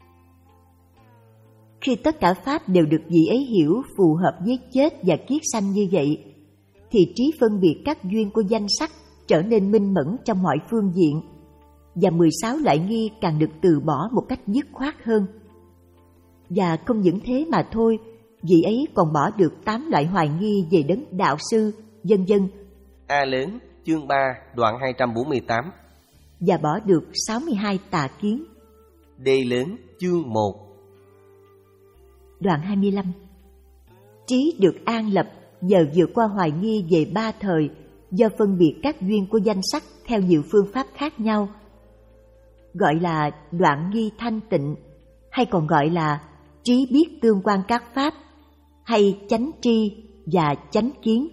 Khi tất cả pháp đều được vị ấy hiểu phù hợp với chết và kiết sanh như vậy, thì trí phân biệt các duyên của danh sắc trở nên minh mẫn trong mọi phương diện, và mười sáu loại nghi càng được từ bỏ một cách dứt khoát hơn. Và không những thế mà thôi, vị ấy còn bỏ được tám loại hoài nghi về đấng đạo sư, vân vân. A lớn, chương ba, đoạn hai trăm bốn mươi tám. Và bỏ được sáu mươi hai tà kiến. D lớn, chương một. Đoạn hai mươi lăm. Trí được an lập nhờ vượt qua hoài nghi về ba thời, do phân biệt các duyên của danh sắc theo nhiều phương pháp khác nhau, gọi là đoạn nghi thanh tịnh, hay còn gọi là trí biết tương quan các pháp, hay chánh tri và chánh kiến.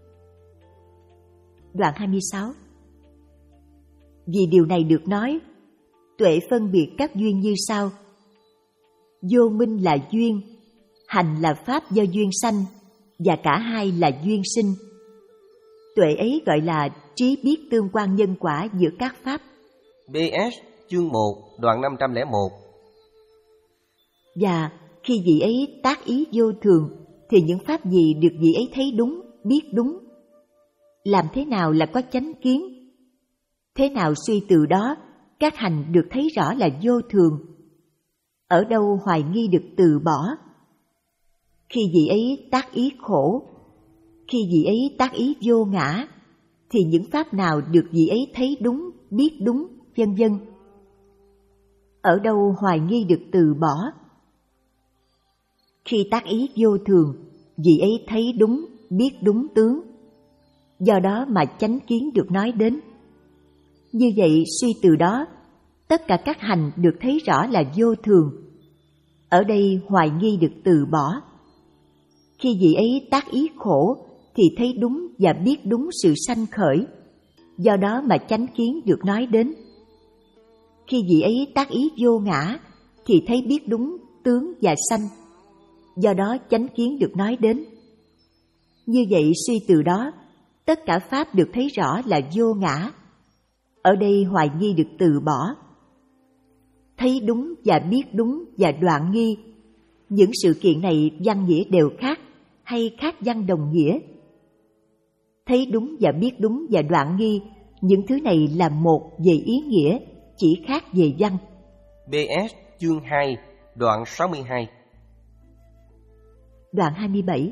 Đoạn hai mươi sáu. Vì điều này được nói, tuệ phân biệt các duyên như sau: vô minh là duyên, hành là pháp do duyên sanh, và cả hai là duyên sinh. Tuệ ấy gọi là trí biết tương quan nhân quả giữa các pháp. bê ét chương một, đoạn năm trăm lẻ một. Và khi vị ấy tác ý vô thường, thì những pháp gì được vị ấy thấy đúng, biết đúng? Làm thế nào là có chánh kiến? Thế nào suy từ đó, các hành được thấy rõ là vô thường? Ở đâu hoài nghi được từ bỏ? Khi vị ấy tác ý khổ, khi vị ấy tác ý vô ngã, thì những pháp nào được vị ấy thấy đúng, biết đúng, vân vân? Ở đâu hoài nghi được từ bỏ? Khi tác ý vô thường, vị ấy thấy đúng, biết đúng tướng, do đó mà chánh kiến được nói đến. Như vậy suy từ đó, tất cả các hành được thấy rõ là vô thường. Ở đây hoài nghi được từ bỏ. Khi vị ấy tác ý khổ, thì thấy đúng và biết đúng sự sanh khởi, do đó mà chánh kiến được nói đến. Khi vị ấy tác ý vô ngã, thì thấy biết đúng tướng và sanh, do đó chánh kiến được nói đến. Như vậy suy từ đó, tất cả pháp được thấy rõ là vô ngã. Ở đây hoài nghi được từ bỏ. Thấy đúng và biết đúng và đoạn nghi, những sự kiện này văn nghĩa đều khác hay khác văn đồng nghĩa? Thấy đúng và biết đúng và đoạn nghi, những thứ này là một về ý nghĩa, chỉ khác về văn. bê ét chương hai, đoạn sáu mươi hai. Đoạn hai mươi bảy.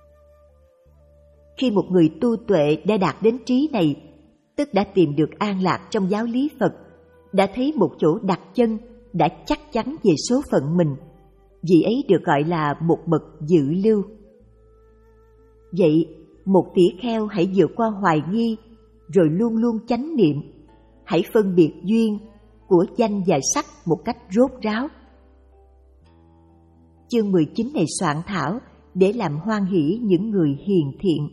Khi một người tu tuệ đã đạt đến trí này, tức đã tìm được an lạc trong giáo lý Phật, đã thấy một chỗ đặt chân, đã chắc chắn về số phận mình, vị ấy được gọi là một bậc dự lưu. Vậy, một tỷ kheo hãy vượt qua hoài nghi, rồi luôn luôn chánh niệm, hãy phân biệt duyên của danh và sắc một cách rốt ráo. Chương mười chín này soạn thảo để làm hoan hỷ những người hiền thiện.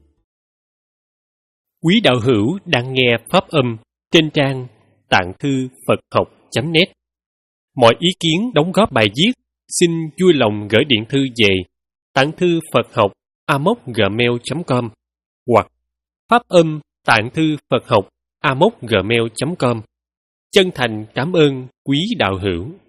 Quý đạo hữu đang nghe pháp âm trên trang tạng thư Phật học chấm net. Mọi ý kiến đóng góp bài viết xin vui lòng gửi điện thư về tạng thư Phật học a m o c gmail chấm com hoặc pháp âm tạng thư Phật học a m o c gmail chấm com. Chân thành cảm ơn quý đạo hữu.